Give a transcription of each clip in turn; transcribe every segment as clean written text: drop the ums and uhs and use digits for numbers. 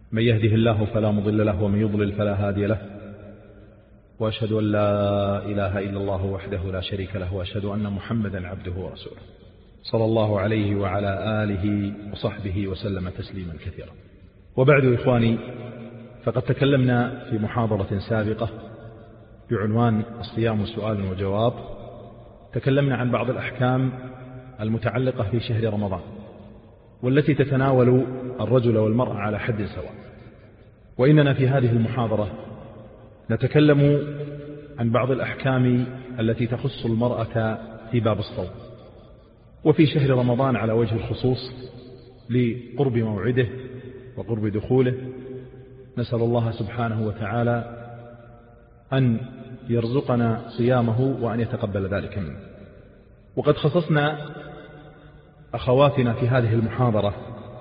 من يهده الله فلا مضل له ومن يضلل فلا هادي له، وأشهد أن لا إله إلا الله وحده لا شريك له، وأشهد أن محمدا عبده ورسوله صلى الله عليه وعلى آله وصحبه وسلم تسليما كثيرا. وبعد إخواني، فقد تكلمنا في محاضرة سابقة بعنوان الصيام سؤال وجواب، تكلمنا عن بعض الأحكام المتعلقة في شهر رمضان والتي تتناول الرجل والمرأة على حد سواء. وإننا في هذه المحاضرة نتكلم عن بعض الأحكام التي تخص المرأة في باب الصوم وفي شهر رمضان على وجه الخصوص لقرب موعده وقرب دخوله. نسأل الله سبحانه وتعالى أن يرزقنا صيامه وأن يتقبل ذلك منا. وقد خصصنا أخواتنا في هذه المحاضرة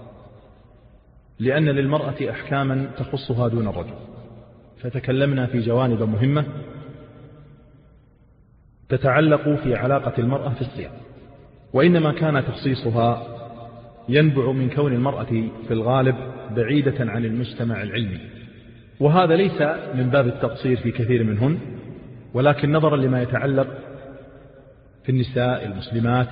لأن للمرأة أحكاما تخصها دون الرجل، فتكلمنا في جوانب مهمة تتعلق في علاقة المرأة في الصيام، وإنما كان تخصيصها ينبع من كون المرأة في الغالب بعيدة عن المجتمع العلمي، وهذا ليس من باب التقصير في كثير منهن، ولكن نظرا لما يتعلق في النساء المسلمات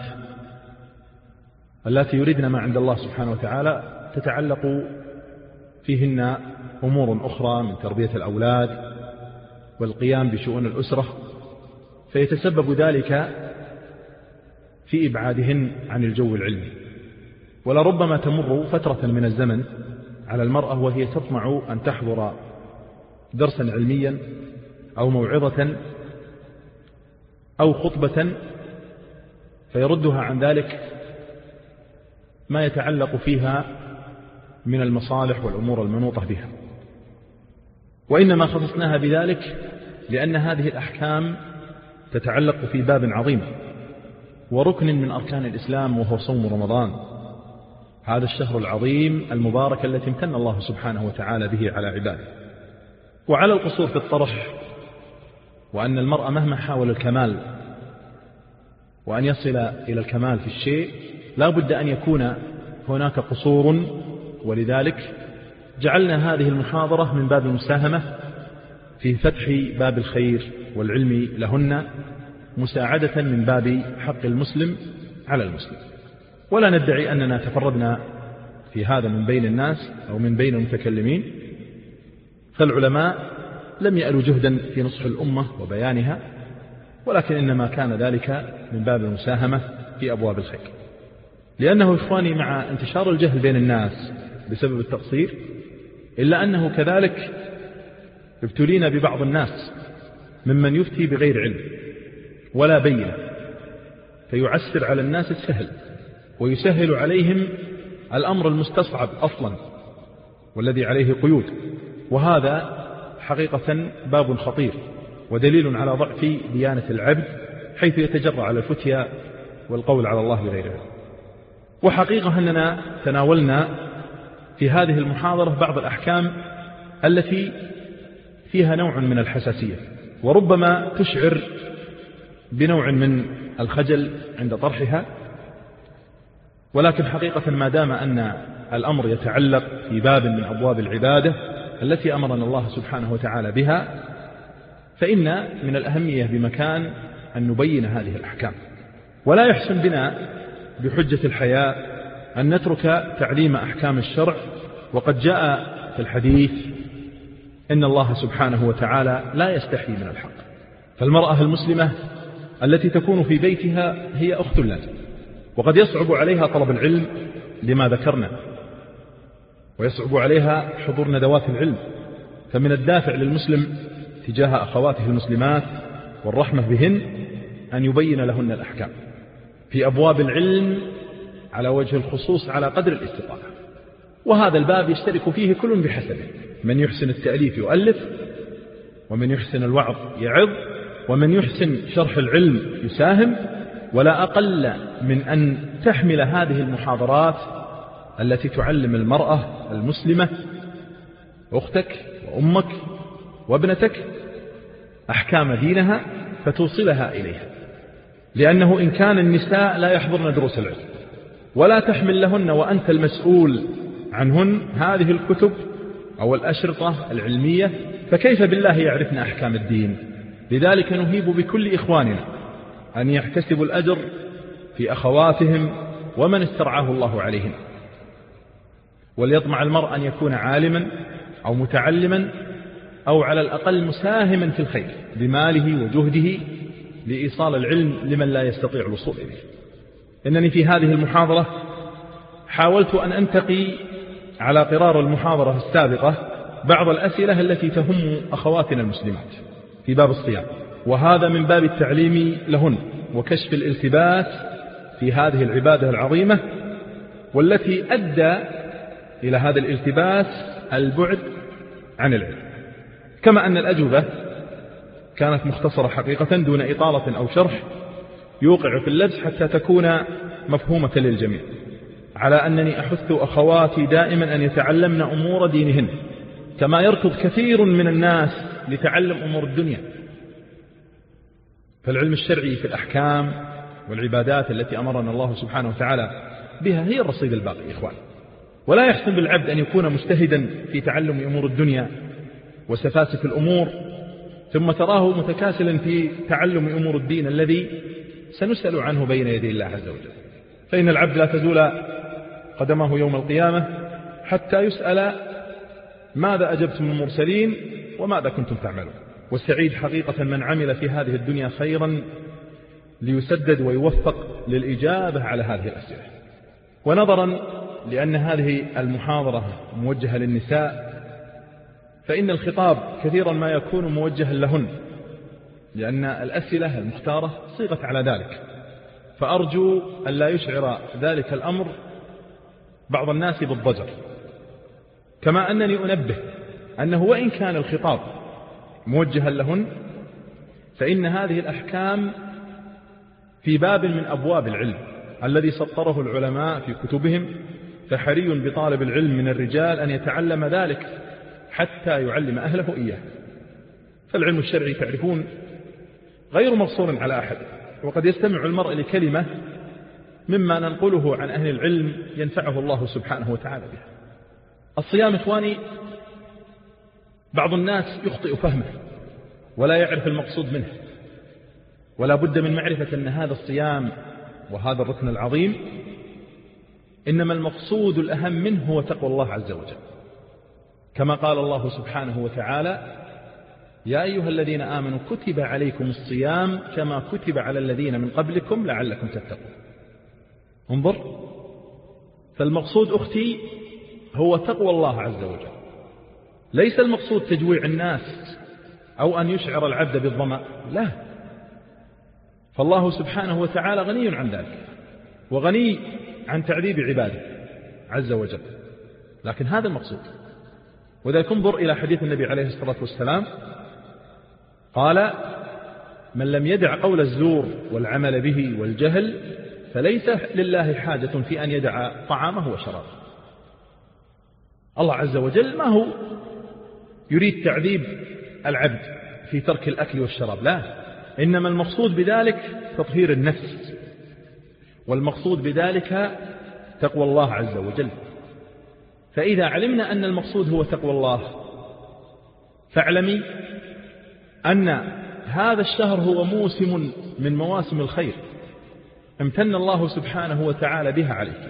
التي يريدن ما عند الله سبحانه وتعالى تتعلق فيهن أمور أخرى من تربية الأولاد والقيام بشؤون الأسرة، فيتسبب ذلك في إبعادهن عن الجو العلمي. ولربما تمر فترة من الزمن على المرأة وهي تطمع أن تحضر درسا علميا أو موعظة أو خطبة، فيردها عن ذلك ما يتعلق فيها من المصالح والأمور المنوطة بها. وإنما خصصناها بذلك لأن هذه الأحكام تتعلق في باب عظيم وركن من أركان الإسلام، وهو صوم رمضان، هذا الشهر العظيم المبارك الذي امتن الله سبحانه وتعالى به على عباده. وعلى القصور في الطرح، وأن المرأة مهما حاول الكمال وأن يصل إلى الكمال في الشيء لا بد أن يكون هناك قصور، ولذلك جعلنا هذه المحاضرة من باب المساهمة في فتح باب الخير والعلم لهن، مساعدة من باب حق المسلم على المسلم. ولا ندعي أننا تفردنا في هذا من بين الناس أو من بين المتكلمين، فالعلماء لم يألوا جهدا في نصح الأمة وبيانها، ولكن إنما كان ذلك من باب المساهمة في أبواب الخير. لأنه إخواني، مع انتشار الجهل بين الناس بسبب التقصير، إلا أنه كذلك ابتلينا ببعض الناس ممن يفتي بغير علم ولا بينة، فيعسر على الناس السهل ويسهل عليهم الأمر المستصعب أصلا والذي عليه قيود. وهذا حقيقة باب خطير ودليل على ضعف ديانة العبد، حيث يتجرأ على الفتيا والقول على الله بغير علم. وحقيقة أننا تناولنا في هذه المحاضرة بعض الأحكام التي فيها نوع من الحساسية، وربما تشعر بنوع من الخجل عند طرحها، ولكن حقيقة ما دام أن الأمر يتعلق في باب من أبواب العبادة التي أمرنا الله سبحانه وتعالى بها، فإن من الأهمية بمكان أن نبين هذه الأحكام. ولا يحسن بنا بحجة الحياء أن نترك تعليم أحكام الشرع، وقد جاء في الحديث إن الله سبحانه وتعالى لا يستحي من الحق. فالمرأة المسلمة التي تكون في بيتها هي أخت لنا، وقد يصعب عليها طلب العلم لما ذكرنا، ويصعب عليها حضور ندوات العلم، فمن الدافع للمسلم تجاه أخواته المسلمات والرحمة بهن أن يبين لهن الأحكام في أبواب العلم على وجه الخصوص على قدر الاستطاعة. وهذا الباب يشترك فيه كل بحسبه، من يحسن التأليف يؤلف، ومن يحسن الوعظ يعظ، ومن يحسن شرح العلم يساهم. ولا أقل من أن تحمل هذه المحاضرات التي تعلم المرأة المسلمة أختك وأمك وابنتك أحكام دينها فتوصلها إليها، لأنه إن كان النساء لا يحضرن دروس العلم ولا تحمل لهن وأنت المسؤول عنهن هذه الكتب أو الأشرطة العلمية، فكيف بالله يعرفن أحكام الدين؟ لذلك نهيب بكل إخواننا أن يحتسبوا الأجر في أخواتهم ومن استرعاه الله عليهم، وليطمع المرء أن يكون عالما أو متعلما أو على الأقل مساهما في الخير بماله وجهده لإيصال العلم لمن لا يستطيع الوصول إليه. إنني في هذه المحاضرة حاولت أن أنتقي على قرار المحاضرة السابقة بعض الأسئلة التي تهم أخواتنا المسلمات في باب الصيام، وهذا من باب التعليم لهن وكشف الالتباس في هذه العبادة العظيمة، والتي أدى إلى هذا الالتباس البعد عن العلم. كما أن الأجوبة كانت مختصرة حقيقة دون إطالة أو شرح يوقع في اللبس حتى تكون مفهومة للجميع، على أنني أحث أخواتي دائما أن يتعلمن أمور دينهن كما يركض كثير من الناس لتعلم أمور الدنيا. فالعلم الشرعي في الأحكام والعبادات التي أمرنا الله سبحانه وتعالى بها هي الرصيد الباقي إخوان. ولا يحسن بالعبد أن يكون مجتهدا في تعلم أمور الدنيا وسفاسف الأمور ثم تراه متكاسلا في تعلم أمور الدين الذي سنسأل عنه بين يدي الله عز وجل. فإن العبد لا تزول قدمه يوم القيامة حتى يسأل ماذا أجبتم المرسلين وماذا كنتم تعملون. والسعيد حقيقة من عمل في هذه الدنيا خيرا ليسدد ويوفق للإجابة على هذه الأسئلة. ونظرا لأن هذه المحاضرة موجهة للنساء، فإن الخطاب كثيرا ما يكون موجها لهن، لأن الأسئلة المختارة صيغت على ذلك، فأرجو أن لا يشعر ذلك الأمر بعض الناس بالضجر. كما أنني أنبه أنه وإن كان الخطاب موجها لهن، فإن هذه الأحكام في باب من أبواب العلم الذي سطره العلماء في كتبهم، فحري بطالب العلم من الرجال أن يتعلم ذلك حتى يعلم أهله إياه. فالعلم الشرعي تعرفون غير مقصور على أحد، وقد يستمع المرء لكلمة مما ننقله عن أهل العلم ينفعه الله سبحانه وتعالى بها. الصيام إخواني بعض الناس يخطئ فهمه ولا يعرف المقصود منه، ولا بد من معرفة أن هذا الصيام وهذا الركن العظيم إنما المقصود الأهم منه هو تقوى الله عز وجل، كما قال الله سبحانه وتعالى: يا أيها الذين آمنوا كتب عليكم الصيام كما كتب على الذين من قبلكم لعلكم تتقون. انظر، فالمقصود أختي هو تقوى الله عز وجل، ليس المقصود تجويع الناس أو أن يشعر العبد بالظمأ، لا، فالله سبحانه وتعالى غني عن ذلك وغني عن تعذيب عباده عز وجل، لكن هذا المقصود. وذلك انظر إلى حديث النبي عليه الصلاة والسلام قال: من لم يدع قول الزور والعمل به والجهل فليس لله حاجة في أن يدع طعامه وشرابه. الله عز وجل ما هو يريد تعذيب العبد في ترك الأكل والشراب، لا، إنما المقصود بذلك تطهير النفس، والمقصود بذلك تقوى الله عز وجل. فإذا علمنا أن المقصود هو تقوى الله، فاعلمي أن هذا الشهر هو موسم من مواسم الخير امتن الله سبحانه وتعالى بها عليك،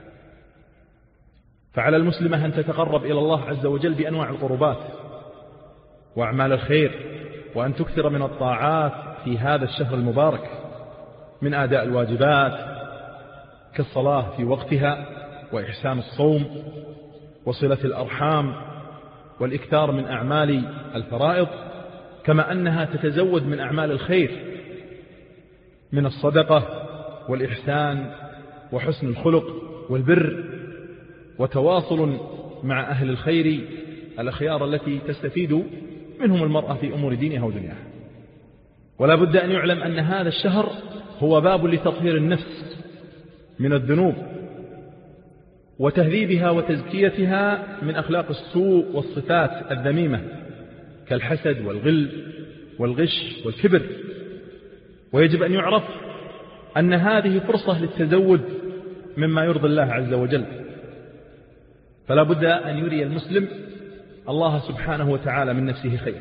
فعلى المسلمة أن تتقرب إلى الله عز وجل بأنواع القربات وأعمال الخير، وأن تكثر من الطاعات في هذا الشهر المبارك من أداء الواجبات كالصلاة في وقتها وإحسان الصوم وصلة الأرحام والإكثار من أعمال الفرائض، كما أنها تتزود من أعمال الخير من الصدقة والإحسان وحسن الخلق والبر وتواصل مع أهل الخير الأخيار التي تستفيد منهم المرأة في أمور دينها ودنياها. ولا بد أن يعلم أن هذا الشهر هو باب لتطهير النفس من الذنوب وتهذيبها وتزكيتها من أخلاق السوء والصفات الذميمة كالحسد والغل والغش والكبر. ويجب أن يعرف أن هذه فرصة للتزود مما يرضي الله عز وجل، فلا بد أن يري المسلم الله سبحانه وتعالى من نفسه خير.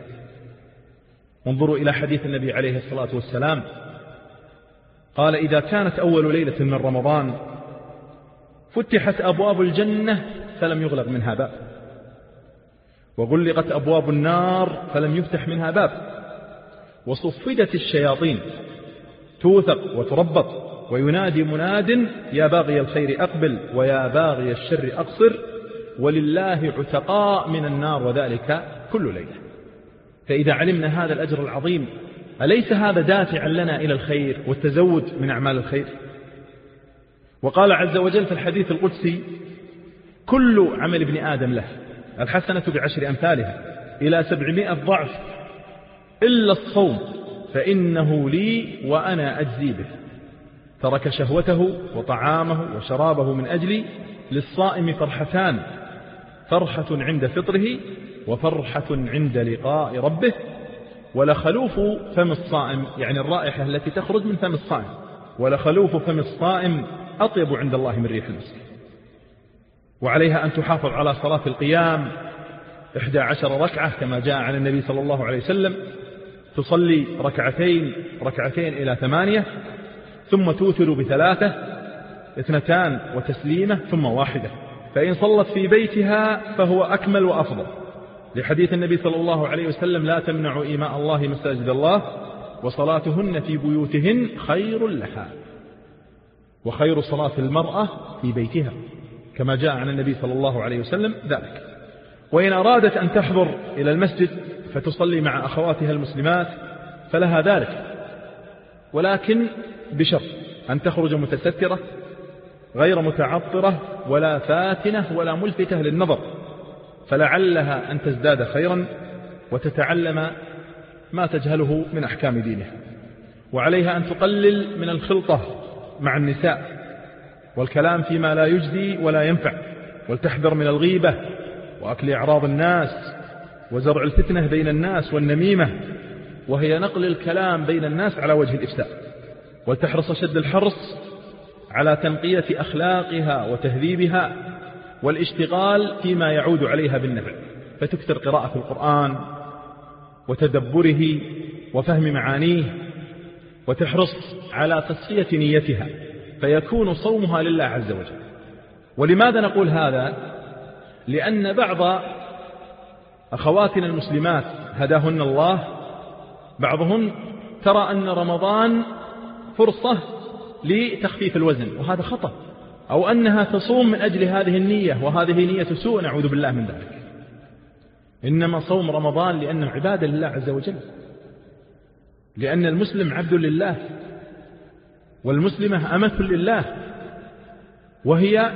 انظروا إلى حديث النبي عليه الصلاة والسلام، قال: إذا كانت أول ليلة من رمضان فتحت أبواب الجنة فلم يغلق منها باب، وغلقت أبواب النار فلم يفتح منها باب، وصفدت الشياطين توثق وتربط، وينادي مناد: يا باغي الخير أقبل ويا باغي الشر أقصر، ولله عتقاء من النار، وذلك كل ليلة. فإذا علمنا هذا الأجر العظيم، أليس هذا دافعا لنا إلى الخير والتزود من أعمال الخير؟ وقال عز وجل في الحديث القدسي: كل عمل ابن آدم له، الحسنة ب10 أمثالها إلى 700 ضعف، إلا الصوم فإنه لي وأنا أجزي به. ترك شهوته وطعامه وشرابه من أجلي. للصائم فرحتان: فرحة عند فطره وفرحة عند لقاء ربه. ولخلوف فم الصائم، يعني الرائحة التي تخرج من فم الصائم، ولخلوف فم الصائم أطيب عند الله من ريح المسك. وعليها أن تحافظ على صلاة القيام 11 ركعة كما جاء عن النبي صلى الله عليه وسلم، تصلي ركعتين إلى 8، ثم توتر ب3، 2 وتسليمة ثم 1. فإن صلت في بيتها فهو أكمل وأفضل، لحديث النبي صلى الله عليه وسلم: لا تمنعوا إيماء الله مساجد الله، وصلاتهن في بيوتهن خير لها. وخير صلاة المرأة في بيتها كما جاء عن النبي صلى الله عليه وسلم ذلك. وإن أرادت أن تحضر إلى المسجد فتصلي مع أخواتها المسلمات فلها ذلك، ولكن بشرط أن تخرج متسترة غير متعطرة ولا فاتنة ولا ملفتة للنظر، فلعلها أن تزداد خيرا وتتعلم ما تجهله من أحكام دينها. وعليها أن تقلل من الخلطة مع النساء والكلام فيما لا يجدي ولا ينفع، ولتحذر من الغيبة وأكل أعراض الناس وزرع الفتنة بين الناس والنميمة، وهي نقل الكلام بين الناس على وجه الإفساد. ولتحرص شد الحرص على تنقية أخلاقها وتهذيبها والاشتغال فيما يعود عليها بالنفع، فتكثر قراءة القرآن وتدبره وفهم معانيه، وتحرص على تصفية نيتها فيكون صومها لله عز وجل. ولماذا نقول هذا؟ لأن بعض أخواتنا المسلمات هداهن الله، بعضهن ترى أن رمضان فرصة لتخفيف الوزن، وهذا خطأ، أو أنها تصوم من أجل هذه النية، وهذه نية سوء، نعوذ بالله من ذلك. إنما صوم رمضان لأنه عبادة لله عز وجل، لأن المسلم عبد لله والمسلمة أمة لله، وهي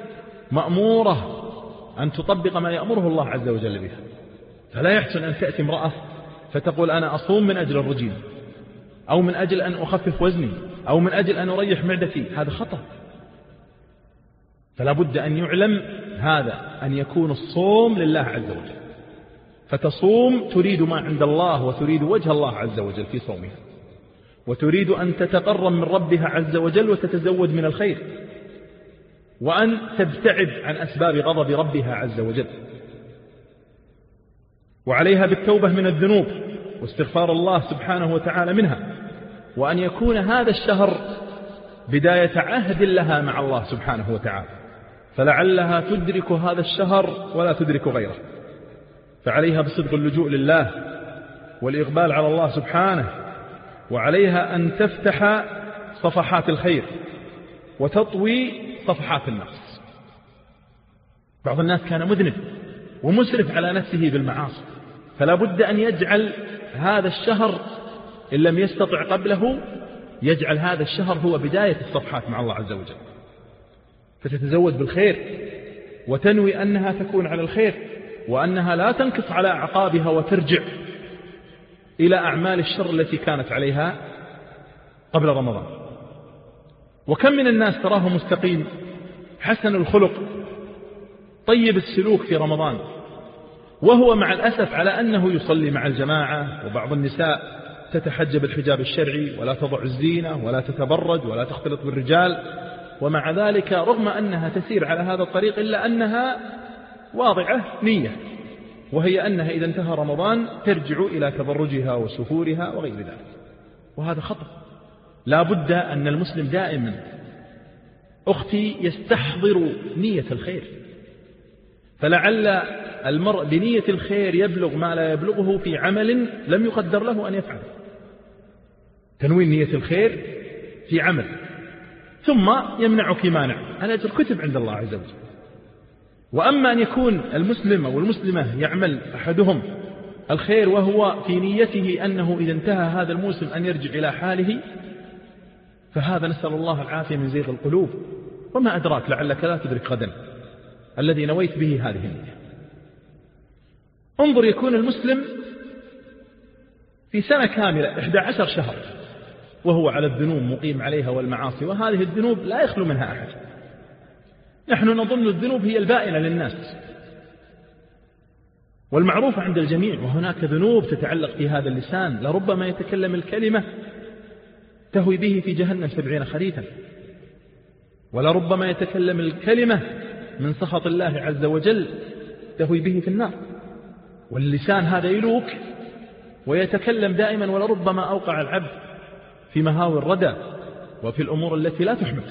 مأمورة أن تطبق ما يأمره الله عز وجل بها. فلا يحسن أن تأتي امرأة فتقول: أنا أصوم من أجل الرجيم، أو من أجل أن أخفف وزني، أو من أجل أن أريح معدتي. هذا خطأ. فلا بد أن يعلم هذا، أن يكون الصوم لله عز وجل، فتصوم تريد ما عند الله وتريد وجه الله عز وجل في صومها، وتريد أن تتقرب من ربها عز وجل وتتزود من الخير، وأن تبتعد عن أسباب غضب ربها عز وجل. وعليها بالتوبة من الذنوب واستغفار الله سبحانه وتعالى منها، وأن يكون هذا الشهر بداية عهد لها مع الله سبحانه وتعالى، فلعلها تدرك هذا الشهر ولا تدرك غيره. فعليها بصدق اللجوء لله والإقبال على الله سبحانه، وعليها أن تفتح صفحات الخير وتطوي صفحات النقص. بعض الناس كان مذنب ومسرف على نفسه بالمعاصي، فلا بد أن يجعل هذا الشهر إن لم يستطع قبله، يجعل هذا الشهر هو بداية الصفحات مع الله عز وجل، فتتزود بالخير وتنوي أنها تكون على الخير، وأنها لا تنكص على أعقابها وترجع إلى أعمال الشر التي كانت عليها قبل رمضان. وكم من الناس تراه مستقيم حسن الخلق طيب السلوك في رمضان، وهو مع الأسف على أنه يصلي مع الجماعة، وبعض النساء تتحجب الحجاب الشرعي ولا تضع الزينة ولا تتبرج ولا تختلط بالرجال، ومع ذلك رغم أنها تسير على هذا الطريق إلا أنها واضعة نية وهي أنها إذا انتهى رمضان ترجع إلى تبرجها وسفورها وغير ذلك، وهذا خطأ. لا بد أن المسلم دائما أختي يستحضر نية الخير، فلعل المرء بنية الخير يبلغ ما لا يبلغه في عمل لم يقدر له أن يفعله. تنوين نية الخير في عمل ثم يمنعك مانع، الأجر كتب عند الله عز وجل. وأما أن يكون المسلم أو المسلمة يعمل أحدهم الخير وهو في نيته أنه إذا انتهى هذا الموسم أن يرجع إلى حاله، فهذا نسأل الله العافية من زيغ القلوب. وما أدراك لعلك لا تدرك غدا الذي نويت به هذه النية. انظر، يكون المسلم في سنة كاملة 11 شهر وهو على الذنوب مقيم عليها والمعاصي، وهذه الذنوب لا يخلو منها أحد. نحن نظن الذنوب هي البائنة للناس والمعروفة عند الجميع، وهناك ذنوب تتعلق في هذا اللسان لربما يتكلم الكلمة تهوي به في جهنم 70 خريفا، ولربما يتكلم الكلمة من سخط الله عز وجل تهوي به في النار. واللسان هذا يلوك ويتكلم دائما، ولربما أوقع العبد في مهاوي الردى وفي الأمور التي لا تحمد.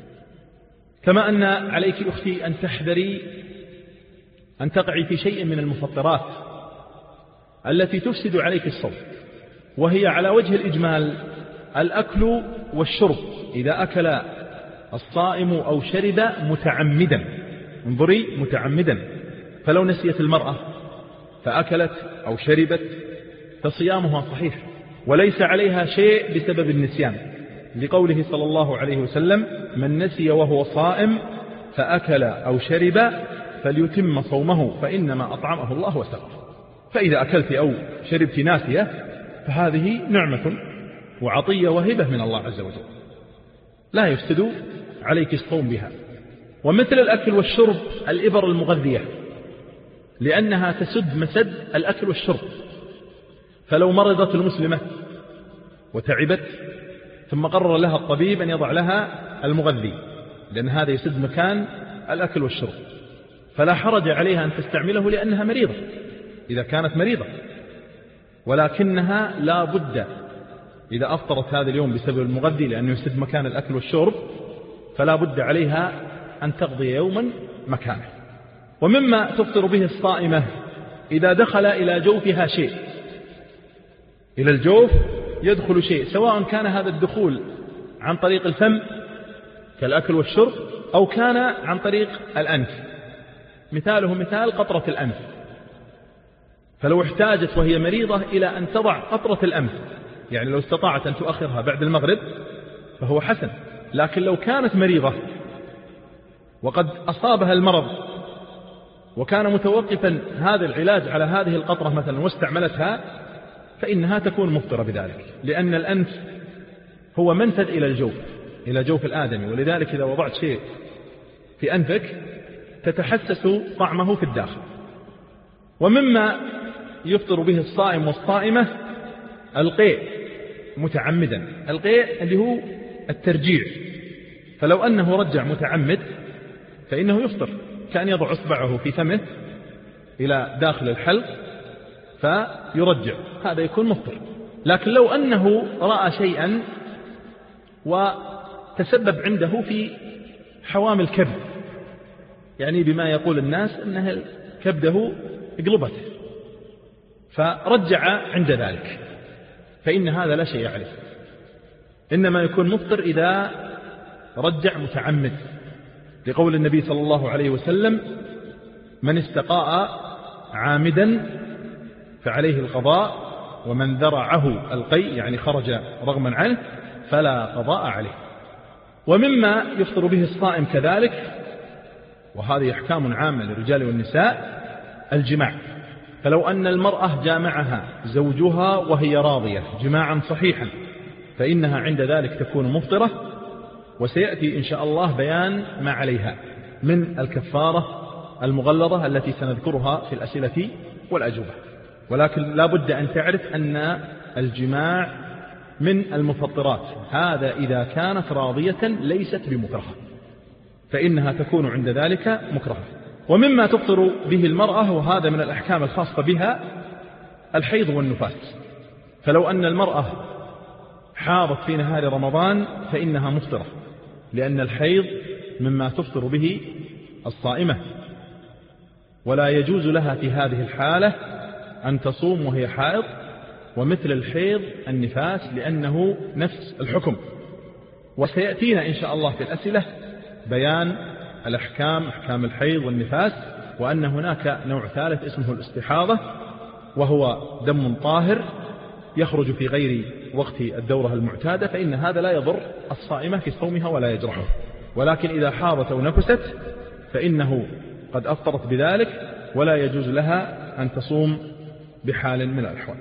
كما أن عليك أختي أن تحذري أن تقعي في شيء من المفطرات التي تفسد عليك الصوم، وهي على وجه الإجمال الأكل والشرب. إذا أكل الصائم أو شرب متعمدا، انظري متعمدا، فلو نسيت المرأة فأكلت أو شربت فصيامها صحيح وليس عليها شيء بسبب النسيان، لقوله صلى الله عليه وسلم: من نسي وهو صائم فأكل أو شرب فليتم صومه فإنما أطعمه الله وسقاه. فإذا أكلت أو شربت ناسية فهذه نعمة وعطية وهبة من الله عز وجل، لا يفسد عليك الصوم بها. ومثل الأكل والشرب الإبر المغذية، لأنها تسد مسد الأكل والشرب. فلو مرضت المسلمة وتعبت ثم قرر لها الطبيب أن يضع لها المغذي، لأن هذا يسد مكان الأكل والشرب، فلا حرج عليها أن تستعمله لأنها مريضة إذا كانت مريضة، ولكنها لا بد إذا أفطرت هذا اليوم بسبب المغذي لأنه يسد مكان الأكل والشرب فلا بد عليها أن تقضي يوما مكانه. ومما تفطر به الصائمة إذا دخل إلى جوفها شيء، إلى الجوف يدخل شيء، سواء كان هذا الدخول عن طريق الفم كالأكل والشرب أو كان عن طريق الأنف، مثاله مثال قطرة الأنف. فلو احتاجت وهي مريضة إلى أن تضع قطرة الأنف، يعني لو استطاعت أن تؤخرها بعد المغرب فهو حسن، لكن لو كانت مريضة وقد أصابها المرض وكان متوقفا هذا العلاج على هذه القطرة مثلا واستعملتها فإنها تكون مفطرة بذلك، لأن الأنف هو منفذ إلى الجوف، إلى جوف الآدمي، ولذلك إذا وضعت شيء في أنفك تتحسس طعمه في الداخل. ومما يفطر به الصائم والصائمة القيء متعمدا، القيء اللي هو الترجيع، فلو أنه رجع متعمد فإنه يفطر، كان يضع إصبعه في فمه إلى داخل الحلق فيرجع، هذا يكون مفطر. لكن لو أنه رأى شيئا وتسبب عنده في حوام الكبد، يعني بما يقول الناس أنه كبده اقلبت، فرجع عند ذلك، فإن هذا لا شيء عليه، إنما يكون مفطر إذا رجع متعمد، لقول النبي صلى الله عليه وسلم: من استقاء عامدا فعليه القضاء، ومن ذرعه القيء يعني خرج رغما عنه فلا قضاء عليه. ومما يفطر به الصائم كذلك، وهذه أحكام عامة للرجال والنساء، الجماع. فلو أن المرأة جامعها زوجها وهي راضية جماعا صحيحا فإنها عند ذلك تكون مفطرة، وسيأتي إن شاء الله بيان ما عليها من الكفارة المغلظة التي سنذكرها في الأسئلة والأجوبة. ولكن لا بد أن تعرف أن الجماع من المفطرات، هذا إذا كانت راضية ليست بمكرهة، فإنها تكون عند ذلك مكرهة. ومما تفطر به المرأة، وهذا من الأحكام الخاصة بها، الحيض والنفاس. فلو أن المرأة حاضت في نهار رمضان فإنها مفطرة، لأن الحيض مما تفطر به الصائمة، ولا يجوز لها في هذه الحالة أن تصوم وهي حائض، ومثل الحيض النفاس لأنه نفس الحكم. وسيأتينا إن شاء الله في الأسئلة بيان الأحكام، أحكام الحيض والنفاس، وأن هناك نوع ثالث اسمه الاستحاضة، وهو دم طاهر يخرج في غير وقت الدورة المعتادة، فإن هذا لا يضر الصائمة في صومها ولا يجرحه. ولكن إذا حاضت أو نفست فإنه قد أفطرت بذلك، ولا يجوز لها أن تصوم بحال من الأحوال.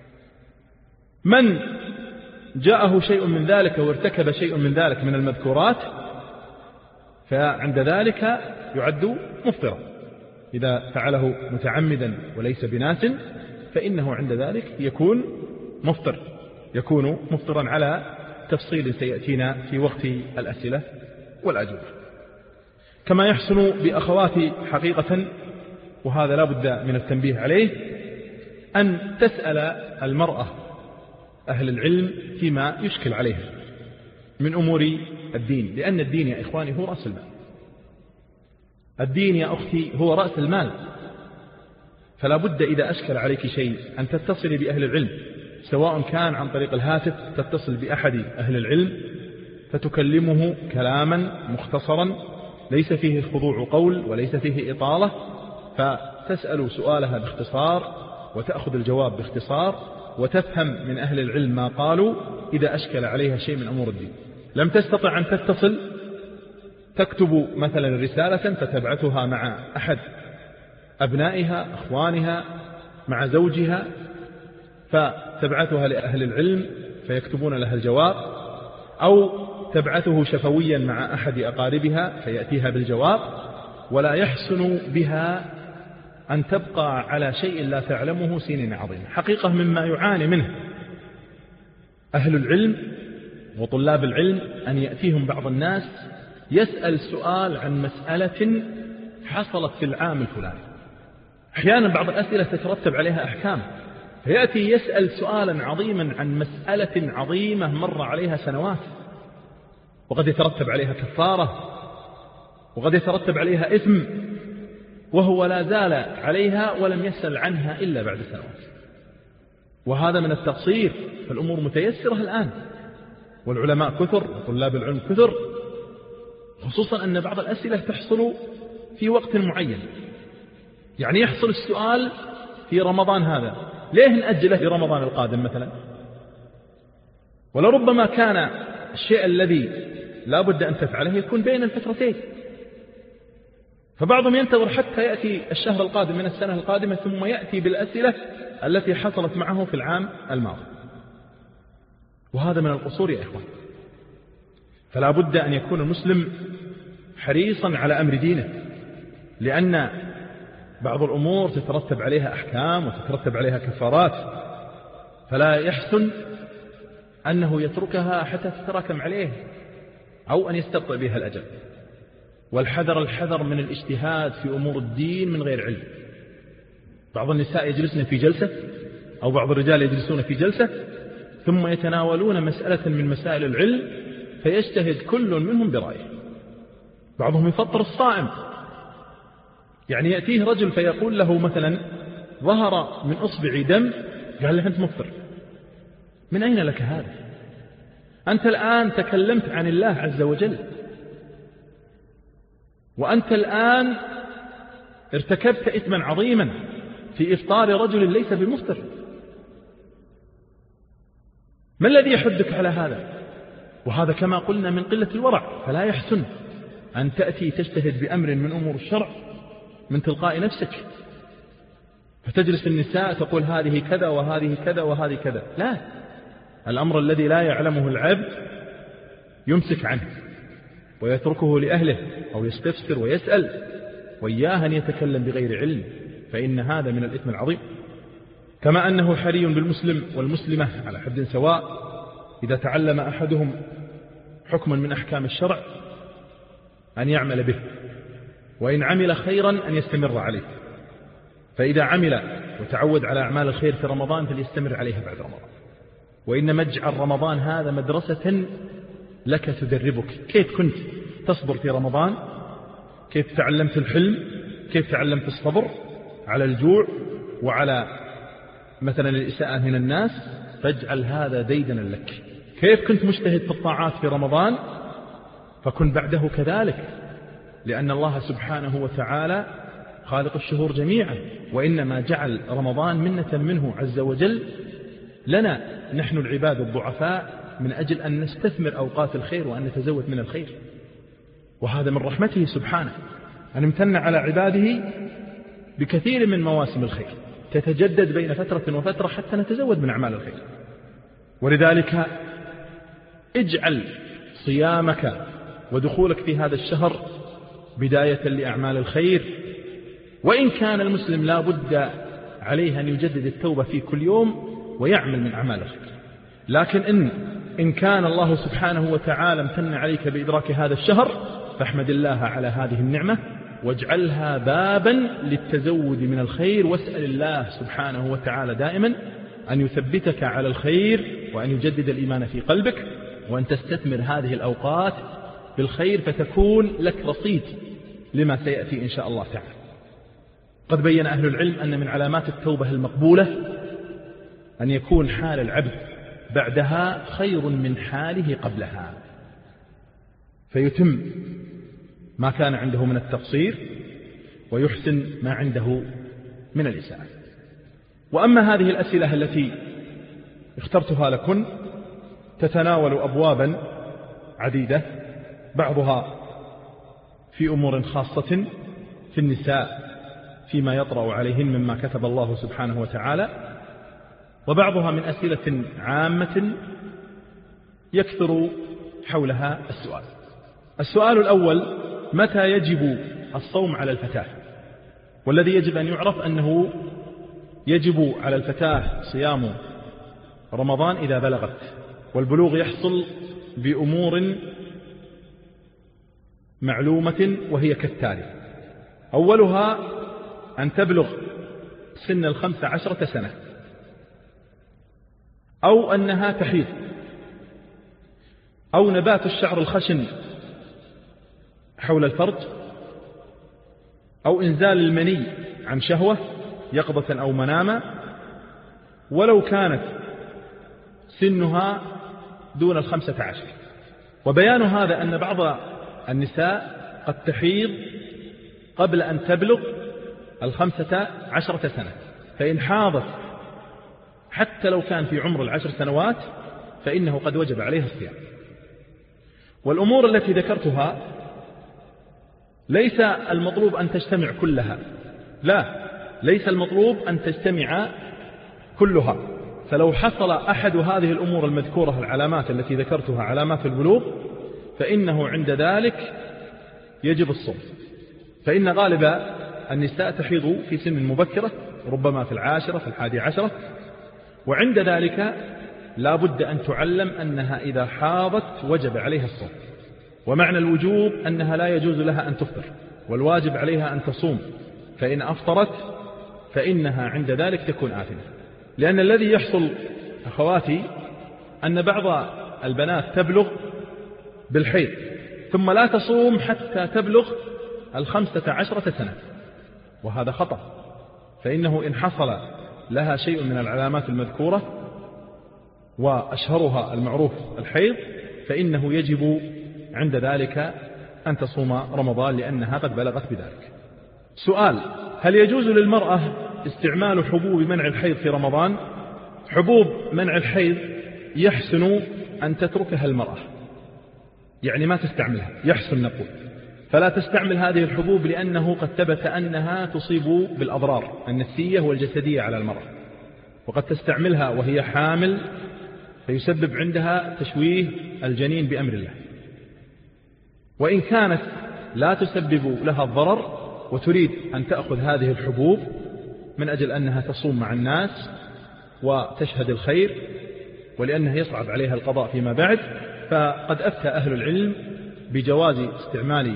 من جاءه شيء من ذلك وارتكب شيء من ذلك من المذكورات فعند ذلك يعد مفطرا. إذا فعله متعمدا وليس بناس فإنه عند ذلك يكون مفطرا على تفصيل سيأتينا في وقت الأسئلة والأجوبة. كما يحسن بأخواتي حقيقة، وهذا لا بد من التنبيه عليه، أن تسأل المرأة أهل العلم فيما يشكل عليها من أمور الدين، لأن الدين يا إخواني هو رأس المال. الدين يا أختي هو رأس المال، فلا بد إذا أشكل عليك شيء أن تتصل بأهل العلم، سواء كان عن طريق الهاتف تتصل بأحد أهل العلم فتكلمه كلاما مختصرا ليس فيه خضوع قول وليس فيه إطالة، فتسأل سؤالها باختصار وتأخذ الجواب باختصار، وتفهم من أهل العلم ما قالوا إذا أشكل عليها شيء من أمور الدين. لم تستطع أن تتصل، تكتب مثلا رسالة فتبعثها مع أحد أبنائها، أخوانها، مع زوجها، فتبعثها لأهل العلم فيكتبون لها الجواب، أو تبعثه شفويا مع أحد أقاربها فيأتيها بالجواب. ولا يحسن بها أن تبقى على شيء لا تعلمه سنين عظيمة. حقيقة مما يعاني منه أهل العلم وطلاب العلم أن يأتيهم بعض الناس يسأل سؤال عن مسألة حصلت في العام الفلاني. أحيانا بعض الأسئلة تترتب عليها أحكام، فيأتي يسأل سؤالا عظيما عن مسألة عظيمة مر عليها سنوات، وقد يترتب عليها كفارة، وقد يترتب عليها إثم، وهو لا زال عليها ولم يسأل عنها إلا بعد سنوات. وهذا من التقصير، فالأمور متيسرة الآن، والعلماء كثر وطلاب العلم كثر، خصوصا أن بعض الأسئلة تحصل في وقت معين. يعني يحصل السؤال في رمضان هذا، ليه نأجله في رمضان القادم مثلا؟ ولربما كان الشيء الذي لا بد أن تفعله يكون بين الفترتين، فبعضهم ينتظر حتى يأتي الشهر القادم من السنة القادمة ثم يأتي بالأسئلة التي حصلت معه في العام الماضي، وهذا من القصور يا إخوان. فلا بد أن يكون المسلم حريصا على أمر دينه، لأن بعض الأمور تترتب عليها أحكام وتترتب عليها كفارات، فلا يحسن أنه يتركها حتى تتراكم عليه أو أن يستبطئ بها الأجل. والحذر من الاجتهاد في أمور الدين من غير علم. بعض النساء يجلسن في جلسة، أو بعض الرجال يجلسون في جلسة، ثم يتناولون مسألة من مسائل العلم فيجتهد كل منهم برأيه. بعضهم يفطر الصائم، يعني يأتيه رجل فيقول له مثلا ظهر من أصبعي دم، قال له أنت مفطر. من أين لك هذا؟ أنت الآن تكلمت عن الله عز وجل، وأنت الآن ارتكبت إثما عظيما في إفطار رجل ليس بمفطر. ما الذي يحدك على هذا؟ وهذا كما قلنا من قلة الورع. فلا يحسن أن تأتي تجتهد بأمر من أمور الشرع من تلقاء نفسك، فتجلس النساء تقول هذه كذا وهذه كذا وهذه كذا. لا، الأمر الذي لا يعلمه العبد يمسك عنه ويتركه لأهله، أو يستفسر ويسأل، وإياه أن يتكلم بغير علم، فإن هذا من الإثم العظيم. كما أنه حري بالمسلم والمسلمة على حد سواء إذا تعلم أحدهم حكما من أحكام الشرع أن يعمل به، وإن عمل خيرا أن يستمر عليه. فإذا عمل وتعود على أعمال الخير في رمضان فليستمر عليها بعد رمضان. وإنما اجعل رمضان هذا مدرسة لك تدربك كيف كنت تصبر في رمضان، كيف تعلمت الحلم، كيف تعلمت الصبر على الجوع وعلى مثلا الإساءة من الناس. فاجعل هذا ديدنا لك. كيف كنت مجتهد في الطاعات في رمضان فكن بعده كذلك، لأن الله سبحانه وتعالى خالق الشهور جميعا، وإنما جعل رمضان منة منه عز وجل لنا نحن العباد الضعفاء من أجل أن نستثمر أوقات الخير وأن نتزود من الخير. وهذا من رحمته سبحانه أن امتن على عباده بكثير من مواسم الخير تتجدد بين فترة وفترة حتى نتزود من أعمال الخير. ولذلك اجعل صيامك ودخولك في هذا الشهر بداية لأعمال الخير. وإن كان المسلم لا بد عليه أن يجدد التوبة في كل يوم ويعمل من أعمال الخير، لكن إن كان الله سبحانه وتعالى امتن عليك بإدراك هذا الشهر فاحمد الله على هذه النعمة واجعلها بابا للتزود من الخير، واسأل الله سبحانه وتعالى دائما أن يثبتك على الخير وأن يجدد الإيمان في قلبك، وأن تستثمر هذه الأوقات بالخير فتكون لك رصيد لما سيأتي إن شاء الله تعالى. قد بين أهل العلم أن من علامات التوبة المقبولة أن يكون حال العبد بعدها خير من حاله قبلها، فيتم ما كان عنده من التقصير ويحسن ما عنده من الإساءة. وأما هذه الأسئلة التي اخترتها لكم تتناول أبوابا عديدة، بعضها في أمور خاصة في النساء فيما يطرأ عليهن مما كتب الله سبحانه وتعالى، وبعضها من أسئلة عامة يكثر حولها السؤال. السؤال الأول: متى يجب الصوم على الفتاة؟ والذي يجب أن يعرف أنه يجب على الفتاة صيام رمضان إذا بلغت، والبلوغ يحصل بأمور معلومة وهي كالتالي: أولها أن تبلغ سن 15 سنة، أو أنها تحيض، أو نبات الشعر الخشن حول الفرج، أو إنزال المني عن شهوة يقظة أو مناما، ولو كانت سنها دون 15. وبيان هذا أن بعض النساء قد تحيض قبل أن تبلغ 15 سنة، فإن حاضت حتى لو كان في عمر 10 سنوات فإنه قد وجب عليها الصيام. والأمور التي ذكرتها ليس المطلوب أن تجتمع كلها، لا، ليس المطلوب أن تجتمع كلها. فلو حصل أحد هذه الأمور المذكورة العلامات التي ذكرتها علامات البلوغ فإنه عند ذلك يجب الصوم، فإن غالب النساء تحيض في سن مبكرة، ربما في 10 في 11، وعند ذلك لا بد أن تعلم أنها إذا حاضت وجب عليها الصوم. ومعنى الوجوب أنها لا يجوز لها أن تفطر، والواجب عليها أن تصوم، فإن أفطرت فإنها عند ذلك تكون آثمة. لأن الذي يحصل أخواتي أن بعض البنات تبلغ بالحيض ثم لا تصوم حتى تبلغ 15 سنة، وهذا خطأ. فإنه إن حصل لها شيء من العلامات المذكورة وأشهرها المعروف الحيض فإنه يجب عند ذلك أن تصوم رمضان لأنها قد بلغت بذلك. سؤال: هل يجوز للمرأة استعمال حبوب منع الحيض في رمضان؟ حبوب منع الحيض يحسن أن تتركها المرأة، يعني ما تستعملها، يحسن نقول، فلا تستعمل هذه الحبوب لأنه قد ثبت أنها تصيب بالأضرار النفسية والجسدية على المرأة، وقد تستعملها وهي حامل فيسبب عندها تشويه الجنين بأمر الله. وإن كانت لا تسبب لها الضرر وتريد أن تأخذ هذه الحبوب من أجل أنها تصوم مع الناس وتشهد الخير ولأنها يصعب عليها القضاء فيما بعد، فقد أفتى أهل العلم بجواز استعمال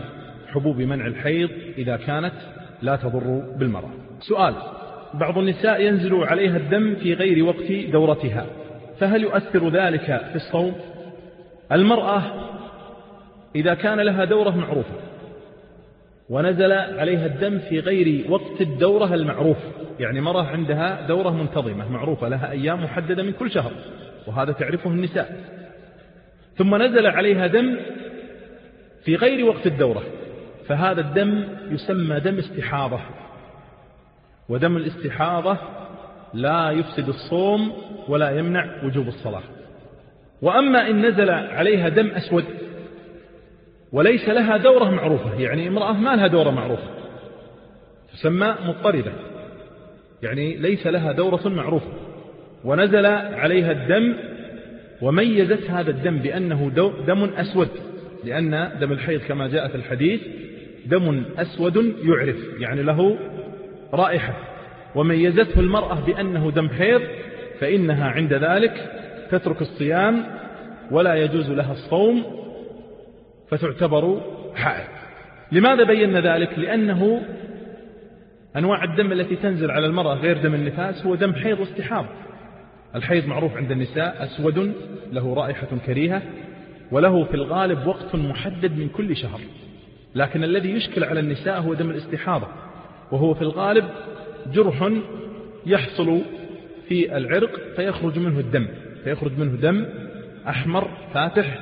حبوب منع الحيض إذا كانت لا تضر بالمرأة. سؤال: بعض النساء ينزل عليها الدم في غير وقت دورتها، فهل يؤثر ذلك في الصوم؟ المرأة إذا كان لها دورة معروفة ونزل عليها الدم في غير وقت الدورة المعروف، يعني مرأة عندها دورة منتظمة معروفة لها أيام محددة من كل شهر، وهذا تعرفه النساء، ثم نزل عليها دم في غير وقت الدورة، فهذا الدم يسمى دم استحاضة، ودم الاستحاضة لا يفسد الصوم ولا يمنع وجوب الصلاة. وأما إن نزل عليها دم أسود وليس لها دورة معروفة، يعني امرأة ما لها دورة معروفة تسمى مضطردة، يعني ليس لها دورة معروفة، ونزل عليها الدم وميزت هذا الدم بأنه دم أسود، لأن دم الحيض كما جاء في الحديث دم أسود يعرف، يعني له رائحة، وميزته المرأة بأنه دم حيض، فإنها عند ذلك تترك الصيام ولا يجوز لها الصوم، فتعتبر حائض. لماذا بينا ذلك؟ لأنه أنواع الدم التي تنزل على المرأة غير دم النفاس هو دم حيض واستحاضة. الحيض معروف عند النساء أسود له رائحة كريهة، وله في الغالب وقت محدد من كل شهر، لكن الذي يشكل على النساء هو دم الاستحاضة، وهو في الغالب جرح يحصل في العرق فيخرج منه دم أحمر فاتح،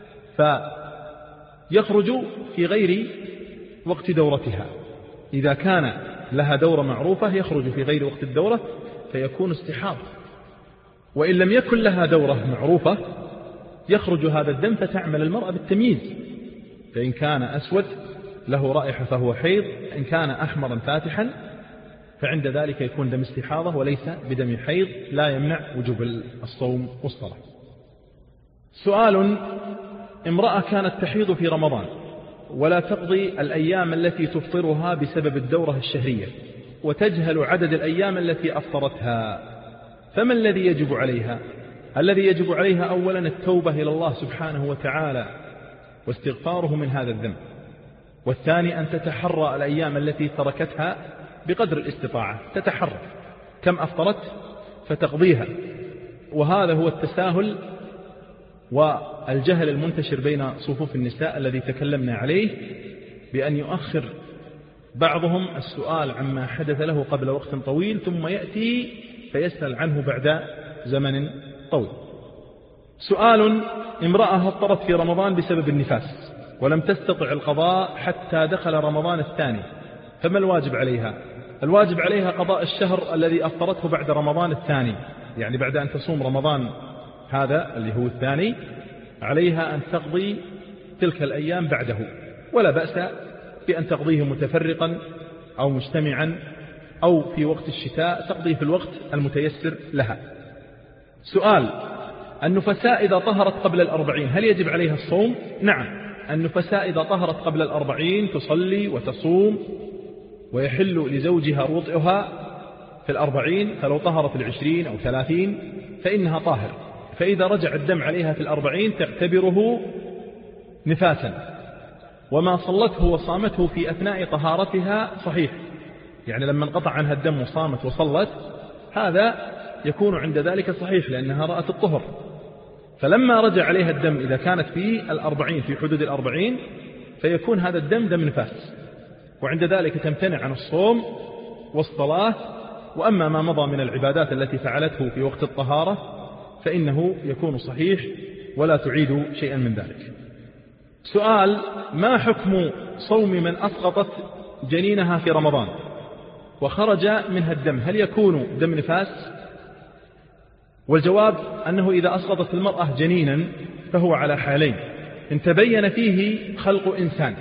فيخرج في غير وقت دورتها. إذا كان لها دورة معروفة يخرج في غير وقت الدورة فيكون استحاضة، وإن لم يكن لها دورة معروفة يخرج هذا الدم فتعمل المرأة بالتمييز، فإن كان أسود له رائحة فهو حيض، إن كان أحمرا فاتحا فعند ذلك يكون دم استحاضة وليس بدم حيض، لا يمنع وجوب الصوم والصلاة. سؤال: امرأة كانت تحيض في رمضان ولا تقضي الأيام التي تفطرها بسبب الدورة الشهرية، وتجهل عدد الأيام التي أفطرتها، فما الذي يجب عليها؟ الذي يجب عليها أولا التوبة إلى الله سبحانه وتعالى واستغفاره من هذا الذنب، والثاني أن تتحرى الأيام التي تركتها بقدر الاستطاعة، تتحرى كم أفطرت فتقضيها، وهذا هو التساهل والجهل المنتشر بين صفوف النساء الذي تكلمنا عليه، بأن يؤخر بعضهم السؤال عما حدث له قبل وقت طويل ثم يأتي فيسأل عنه بعد زمن طويل. سؤال: امرأة أفطرت في رمضان بسبب النفاس ولم تستطع القضاء حتى دخل رمضان الثاني، فما الواجب عليها؟ الواجب عليها قضاء الشهر الذي أفطرته بعد رمضان الثاني، يعني بعد أن تصوم رمضان هذا اللي هو الثاني، عليها أن تقضي تلك الأيام بعده، ولا بأس بأن تقضيه متفرقا أو مجتمعا، أو في وقت الشتاء تقضي في الوقت المتيسر لها. سؤال: النفساء إذا طهرت قبل 40 هل يجب عليها الصوم؟ نعم، النفساء إذا طهرت قبل 40 تصلي وتصوم، ويحل لزوجها وطئها في 40، فلو طهرت في 20 أو 30 فإنها طاهر، فإذا رجع الدم عليها في 40 تعتبره نفاسا، وما صلته وصامته في أثناء طهارتها صحيح، يعني لما انقطع عنها الدم وصامت وصلت هذا يكون عند ذلك صحيح لأنها رأت الطهر، فلما رجع عليها الدم إذا كانت في 40 في حدود 40 فيكون هذا الدم دم نفاس، وعند ذلك تمتنع عن الصوم والصلاة. وأما ما مضى من العبادات التي فعلته في وقت الطهارة فإنه يكون صحيح ولا تعيد شيئا من ذلك. سؤال: ما حكم صوم من أسقطت جنينها في رمضان وخرج منها الدم، هل يكون دم نفاس؟ والجواب أنه إذا أسقطت المرأة جنينا فهو على حالين: إن تبين فيه خلق إنسان،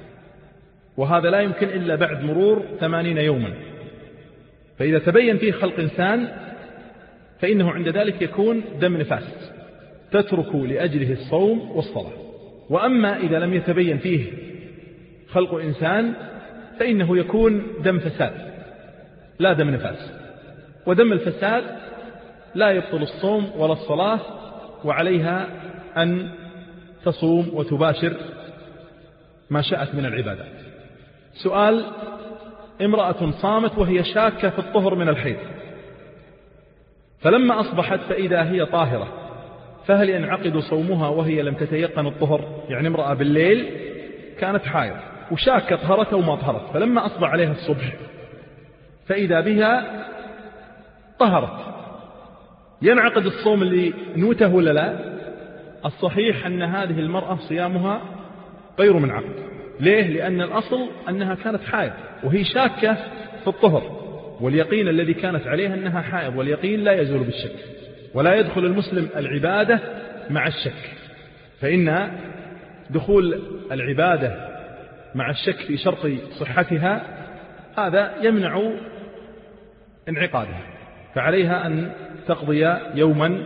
وهذا لا يمكن إلا بعد مرور 80 يوما، فإذا تبين فيه خلق إنسان فإنه عند ذلك يكون دم نفاس تترك لأجله الصوم والصلاة. وأما إذا لم يتبين فيه خلق إنسان فإنه يكون دم فساد لا دم نفاس، ودم الفساد لا يبطل الصوم ولا الصلاة، وعليها أن تصوم وتباشر ما شاءت من العبادات. سؤال: امرأة صامت وهي شاكة في الطهر من الحيض، فلما أصبحت فإذا هي طاهرة، فهل ينعقد صومها وهي لم تتيقن الطهر؟ يعني امرأة بالليل كانت حائض وشاكة طهرتها وما طهرت، فلما أصبح عليها الصبح فإذا بها طهرت، ينعقد الصوم اللي نوته ولا لا؟ الصحيح أن هذه المرأة صيامها غير منعقد. ليه؟ لأن الأصل أنها كانت حائض وهي شاكة في الطهر، واليقين الذي كانت عليه أنها حائض، واليقين لا يزول بالشك، ولا يدخل المسلم العبادة مع الشك، فإن دخول العبادة مع الشك في شرط صحتها هذا يمنع انعقادها، فعليها أن تقضي يوما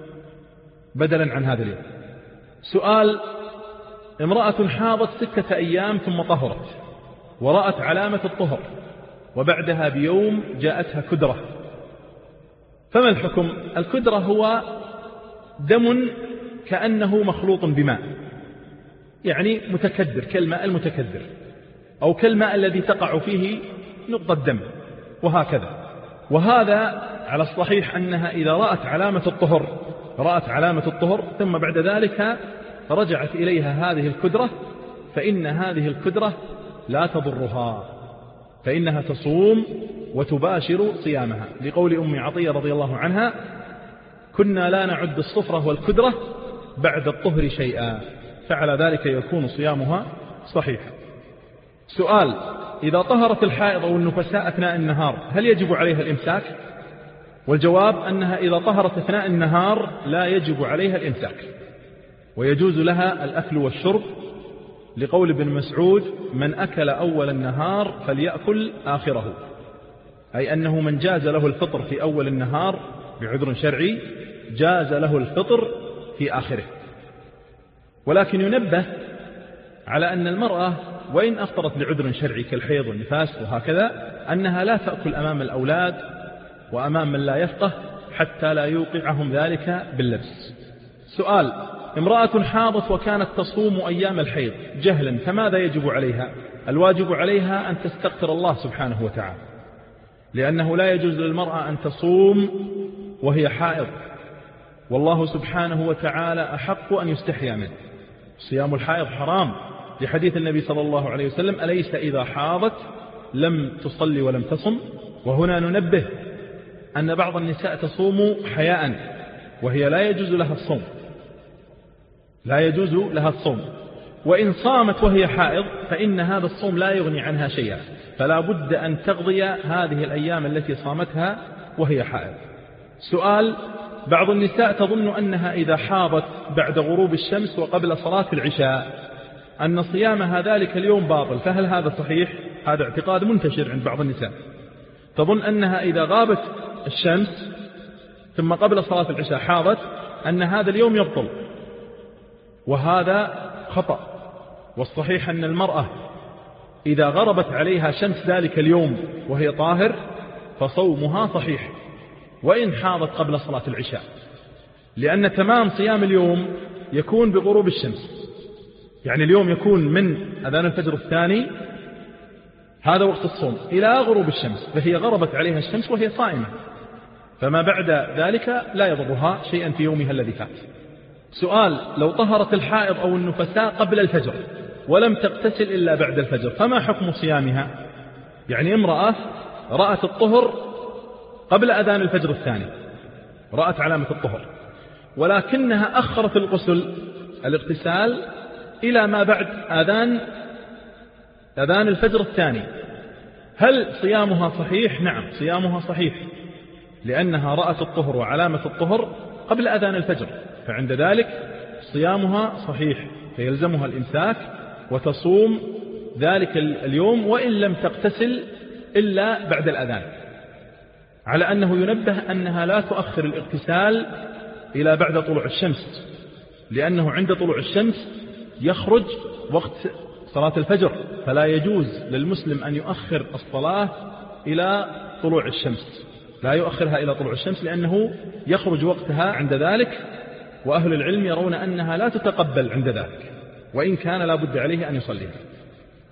بدلا عن هذا اليوم. سؤال: امرأة حاضت 6 أيام ثم طهرت ورأت علامة الطهر، وبعدها بيوم جاءتها كدرة، فما الحكم؟ الكدرة هو دم كأنه مخلوط بماء، يعني متكدر كالماء المتكدر، أو كالماء الذي تقع فيه نقطة دم، وهكذا. وهذا على الصحيح أنها إذا رأت علامة الطهر ثم بعد ذلك رجعت إليها هذه الكدرة، فإن هذه الكدرة لا تضرها، فإنها تصوم وتباشر صيامها، لقول أم عطية رضي الله عنها: كنا لا نعد الصفرة والكدرة بعد الطهر شيئا، فعلى ذلك يكون صيامها صحيحا. سؤال: إذا طهرت الحائض أو النفساء أثناء النهار هل يجب عليها الإمساك؟ والجواب أنها إذا طهرت أثناء النهار لا يجب عليها الإمساك، ويجوز لها الأكل والشرب، لقول ابن مسعود: من أكل أول النهار فليأكل آخره، أي أنه من جاز له الفطر في أول النهار بعذر شرعي جاز له الفطر في آخره. ولكن ينبه على أن المرأة وإن أفطرت لعذر شرعي كالحيض والنفاس وهكذا، أنها لا تأكل أمام الأولاد وأمام من لا يفقه حتى لا يوقعهم ذلك باللبس. سؤال: امرأة حاضت وكانت تصوم أيام الحيض جهلا، فماذا يجب عليها؟ الواجب عليها أن تستغفر الله سبحانه وتعالى، لأنه لا يجوز للمرأة أن تصوم وهي حائض، والله سبحانه وتعالى أحق أن يستحيا منه. صيام الحائض حرام، لحديث النبي صلى الله عليه وسلم: أليس إذا حاضت لم تصلي ولم تصم؟ وهنا ننبه أن بعض النساء تصوم حياء وهي لا يجوز لها الصوم، وإن صامت وهي حائض فإن هذا الصوم لا يغني عنها شيئا، فلا بد أن تقضي هذه الأيام التي صامتها وهي حائض. سؤال: بعض النساء تظن أنها إذا حاضت بعد غروب الشمس وقبل صلاة العشاء أن صيامها ذلك اليوم باطل، فهل هذا صحيح؟ هذا اعتقاد منتشر عند بعض النساء، تظن أنها إذا غابت الشمس ثم قبل صلاة العشاء حاضت أن هذا اليوم يبطل، وهذا خطأ. والصحيح أن المرأة إذا غربت عليها شمس ذلك اليوم وهي طاهر فصومها صحيح وإن حاضت قبل صلاة العشاء، لأن تمام صيام اليوم يكون بغروب الشمس، يعني اليوم يكون من أذان الفجر الثاني هذا وقت الصوم إلى غروب الشمس، فهي غربت عليها الشمس وهي صائمة، فما بعد ذلك لا يضرها شيئا في يومها الذي فات. سؤال: لو طهرت الحائض أو النفساء قبل الفجر ولم تغتسل إلا بعد الفجر فما حكم صيامها؟ يعني امرأة رأت الطهر قبل أذان الفجر الثاني، رأت علامة الطهر، ولكنها أخرت الاغتسال إلى ما بعد أذان الفجر الثاني، هل صيامها صحيح؟ نعم صيامها صحيح، لأنها رأت الطهر وعلامة الطهر قبل أذان الفجر، فعند ذلك صيامها صحيح، فيلزمها الإمساك وتصوم ذلك اليوم وإن لم تغتسل إلا بعد الأذان، على أنه ينبه أنها لا تؤخر الاغتسال إلى بعد طلوع الشمس، لأنه عند طلوع الشمس يخرج وقت صلاة الفجر، فلا يجوز للمسلم أن يؤخر الصلاة إلى طلوع الشمس، لا يؤخرها إلى طلوع الشمس لأنه يخرج وقتها عند ذلك، وأهل العلم يرون أنها لا تتقبل عند ذلك، وإن كان لا بد عليه أن يصليها.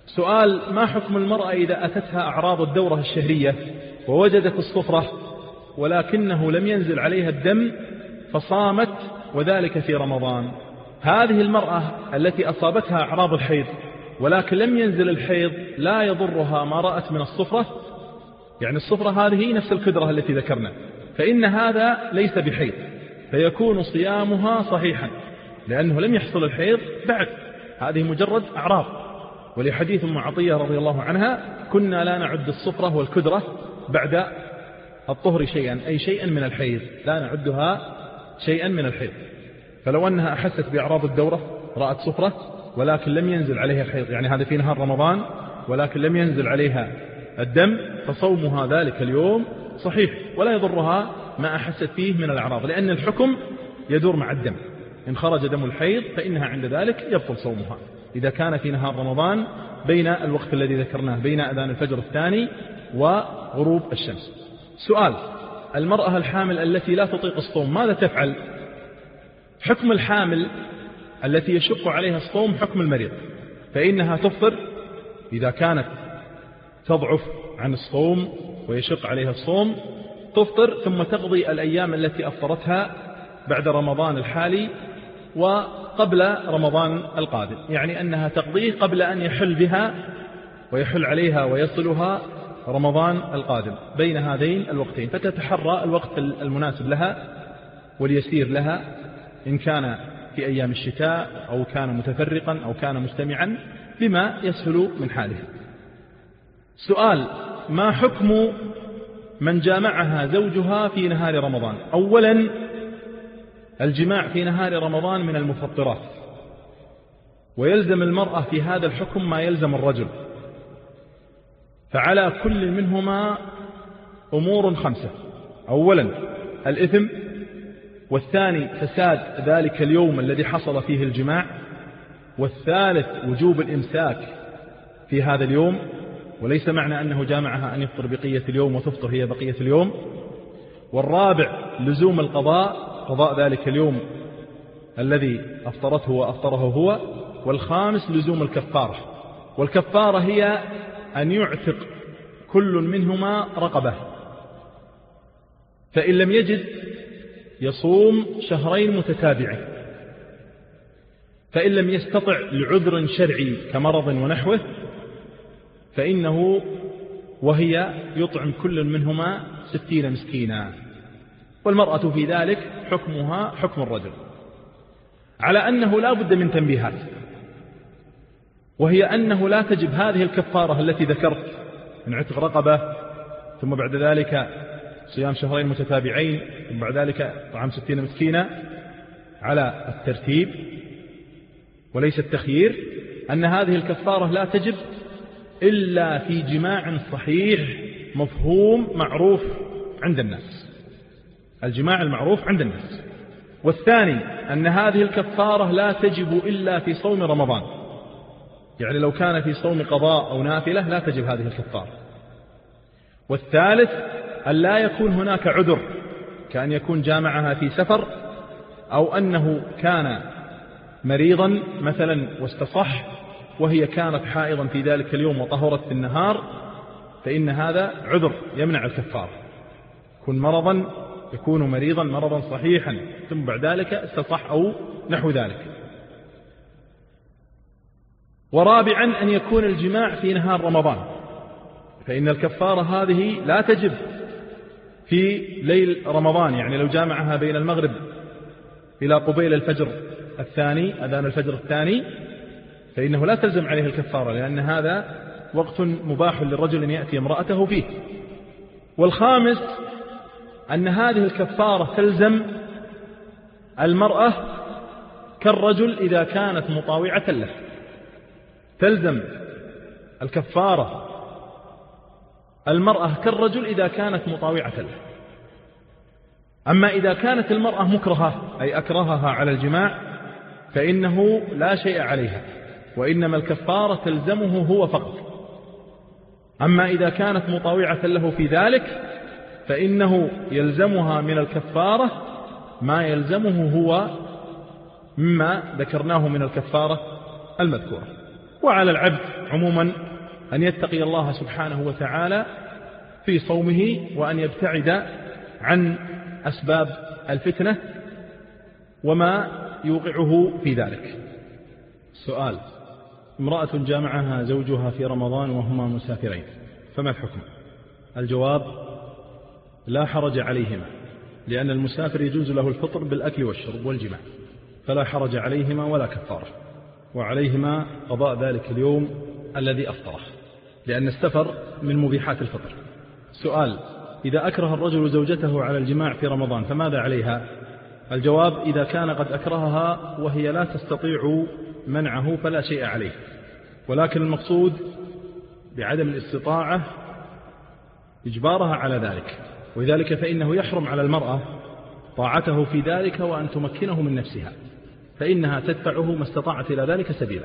سؤال: ما حكم المرأة إذا أتتها أعراض الدورة الشهرية ووجدت الصفرة ولكنه لم ينزل عليها الدم فصامت وذلك في رمضان؟ هذه المرأة التي أصابتها أعراض الحيض ولكن لم ينزل الحيض لا يضرها ما رأت من الصفرة، يعني الصفرة هذه نفس الكدرة التي ذكرنا، فإن هذا ليس بحيض، فيكون صيامها صحيحا لأنه لم يحصل الحيض بعد، هذه مجرد أعراض. ولحديث أم عطية رضي الله عنها: كنا لا نعد الصفرة والكدرة بعد الطهر شيئا، أي شيئا من الحيض، لا نعدها شيئا من الحيض. فلو أنها أحست بأعراض الدورة، رأت صفرة ولكن لم ينزل عليها الحيض، يعني هذا في نهار رمضان ولكن لم ينزل عليها الدم، فصومها ذلك اليوم صحيح ولا يضرها ما أحست فيه من الأعراض، لأن الحكم يدور مع الدم. إن خرج دم الحيض فإنها عند ذلك يبطل صومها إذا كان في نهار رمضان بين الوقت الذي ذكرناه، بين أذان الفجر الثاني وغروب الشمس. سؤال: المرأة الحامل التي لا تطيق الصوم ماذا تفعل؟ حكم الحامل التي يشق عليها الصوم حكم المريض، فإنها تفطر إذا كانت تضعف عن الصوم ويشق عليها الصوم، تفطر ثم تقضي الأيام التي أفطرتها بعد رمضان الحالي وقبل رمضان القادم، يعني أنها تقضيه قبل أن يحل بها ويحل عليها ويصلها رمضان القادم بين هذين الوقتين، فتتحرى الوقت المناسب لها واليسير لها، إن كان في أيام الشتاء أو كان متفرقا أو كان مجتمعا بما يسهل من حاله. سؤال: ما حكم من جامعها زوجها في نهار رمضان؟ أولا، الجماع في نهار رمضان من المفطرات، ويلزم المرأة في هذا الحكم ما يلزم الرجل، فعلى كل منهما أمور 5: أولا الإثم، والثاني فساد ذلك اليوم الذي حصل فيه الجماع، والثالث وجوب الإمساك في هذا اليوم، وليس معنى أنه جامعها أن يفطر بقية اليوم وتفطر هي بقية اليوم، والرابع لزوم القضاء، قضاء ذلك اليوم الذي أفطرته وأفطره هو، والخامس لزوم الكفارة، والكفارة هي أن يعتق كل منهما رقبة، فإن لم يجد يصوم شهرين متتابعين، فإن لم يستطع لعذر شرعي كمرض ونحوه فإنه وهي يطعم كل منهما 60 مسكينا، والمرأة في ذلك حكمها حكم الرجل، على أنه لا بد من تنبيهات، وهي أنه لا تجب هذه الكفارة التي ذكرت من عتق رقبة ثم بعد ذلك صيام شهرين متتابعين ثم بعد ذلك طعام 60 مسكينا على الترتيب وليس التخيير، أن هذه الكفارة لا تجب إلا في جماع صحيح مفهوم معروف عند الناس، الجماع المعروف عند الناس. والثاني أن هذه الكفارة لا تجب إلا في صوم رمضان، يعني لو كان في صوم قضاء أو نافلة لا تجب هذه الكفارة. والثالث أن لا يكون هناك عذر، كأن يكون جامعها في سفر، أو أنه كان مريضا مثلا واستصح وهي كانت حائضا في ذلك اليوم وطهرت في النهار، فإن هذا عذر يمنع الكفارة، يكون مريضا مرضا صحيحا ثم بعد ذلك استصح أو نحو ذلك. ورابعا أن يكون الجماع في نهار رمضان، فإن الكفارة هذه لا تجب في ليل رمضان، يعني لو جامعها بين المغرب إلى قبيل الفجر الثاني أذان الفجر الثاني فإنه لا تلزم عليه الكفارة، لأن هذا وقت مباح للرجل أن يأتي امرأته فيه. والخامس أن هذه الكفارة تلزم المرأة كالرجل إذا كانت مطاوعة له، تلزم الكفارة المرأة كالرجل إذا كانت مطاوعة له. أما إذا كانت المرأة مكرهة أي أكرهها على الجماع فإنه لا شيء عليها، وإنما الكفارة تلزمه هو فقط. أما إذا كانت مطاوعة له في ذلك فإنه يلزمها من الكفارة ما يلزمه هو مما ذكرناه من الكفارة المذكورة. وعلى العبد عموما أن يتقي الله سبحانه وتعالى في صومه، وأن يبتعد عن أسباب الفتنة وما يوقعه في ذلك. سؤال: امرأة جامعها زوجها في رمضان وهما مسافرين، فما الحكم؟ الجواب: لا حرج عليهما، لأن المسافر يجوز له الفطر بالأكل والشرب والجماع، فلا حرج عليهما ولا كفارة، وعليهما قضاء ذلك اليوم الذي أفطره، لأن السفر من مبيحات الفطر. سؤال: إذا أكره الرجل زوجته على الجماع في رمضان فماذا عليها؟ الجواب: إذا كان قد أكرهها وهي لا تستطيع منعه فلا شيء عليه، ولكن المقصود بعدم الاستطاعة إجبارها على ذلك، ولذلك فإنه يحرم على المرأة طاعته في ذلك وأن تمكنه من نفسها، فإنها تدفعه ما استطاعت إلى ذلك سبيلا،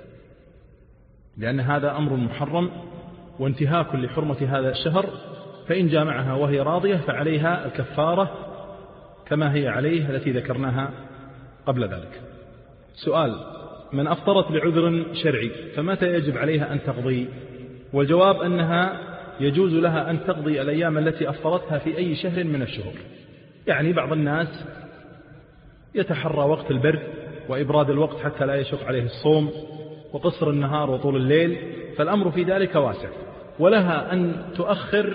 لأن هذا أمر محرم وانتهاك لحرمة هذا الشهر. فإن جامعها وهي راضية فعليها الكفارة كما هي عليه التي ذكرناها قبل ذلك. سؤال: من أفطرت لعذر شرعي فمتى يجب عليها أن تقضي؟ والجواب أنها يجوز لها أن تقضي الأيام التي أفطرتها في أي شهر من الشهور. يعني بعض الناس يتحرى وقت البرد وإبراد الوقت حتى لا يشق عليه الصوم وقصر النهار وطول الليل، فالأمر في ذلك واسع، ولها أن تؤخر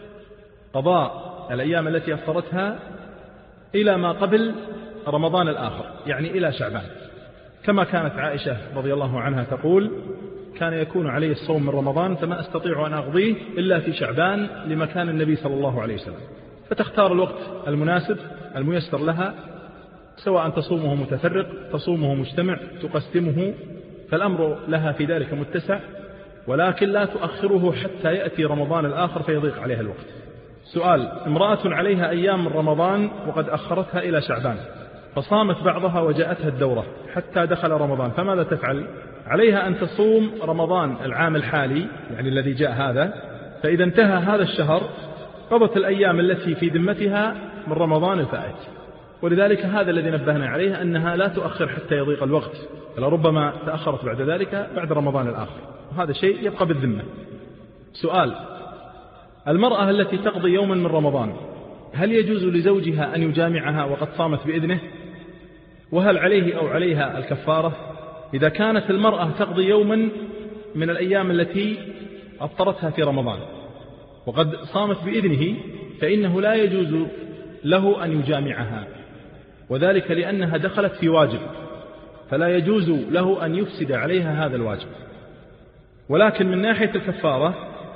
قضاء الأيام التي أفطرتها إلى ما قبل رمضان الآخر، يعني إلى شعبان، كما كانت عائشة رضي الله عنها تقول: كان يكون علي الصوم من رمضان فما أستطيع أن أقضيه إلا في شعبان لمكان النبي صلى الله عليه وسلم. فتختار الوقت المناسب الميسر لها، سواء تصومه متفرق تصومه مجتمع تقسمه، فالأمر لها في ذلك متسع، ولكن لا تؤخره حتى يأتي رمضان الآخر فيضيق عليها الوقت. سؤال: امرأة عليها أيام من رمضان وقد أخرتها إلى شعبان، فصامت بعضها وجاءتها الدورة حتى دخل رمضان، فماذا تفعل؟ عليها أن تصوم رمضان العام الحالي، يعني الذي جاء هذا، فإذا انتهى هذا الشهر قضت الأيام التي في ذمتها من رمضان الفائت. ولذلك هذا الذي نبهنا عليه، أنها لا تؤخر حتى يضيق الوقت، لربما تأخرت بعد ذلك بعد رمضان الآخر، وهذا شيء يبقى بالذمة. سؤال: المرأة التي تقضي يوما من رمضان هل يجوز لزوجها أن يجامعها وقد صامت بإذنه؟ وهل عليه أو عليها الكفارة؟ إذا كانت المرأة تقضي يوما من الأيام التي أفطرتها في رمضان وقد صامت بإذنه فإنه لا يجوز له أن يجامعها، وذلك لأنها دخلت في واجب، فلا يجوز له أن يفسد عليها هذا الواجب. ولكن من ناحية الكفارة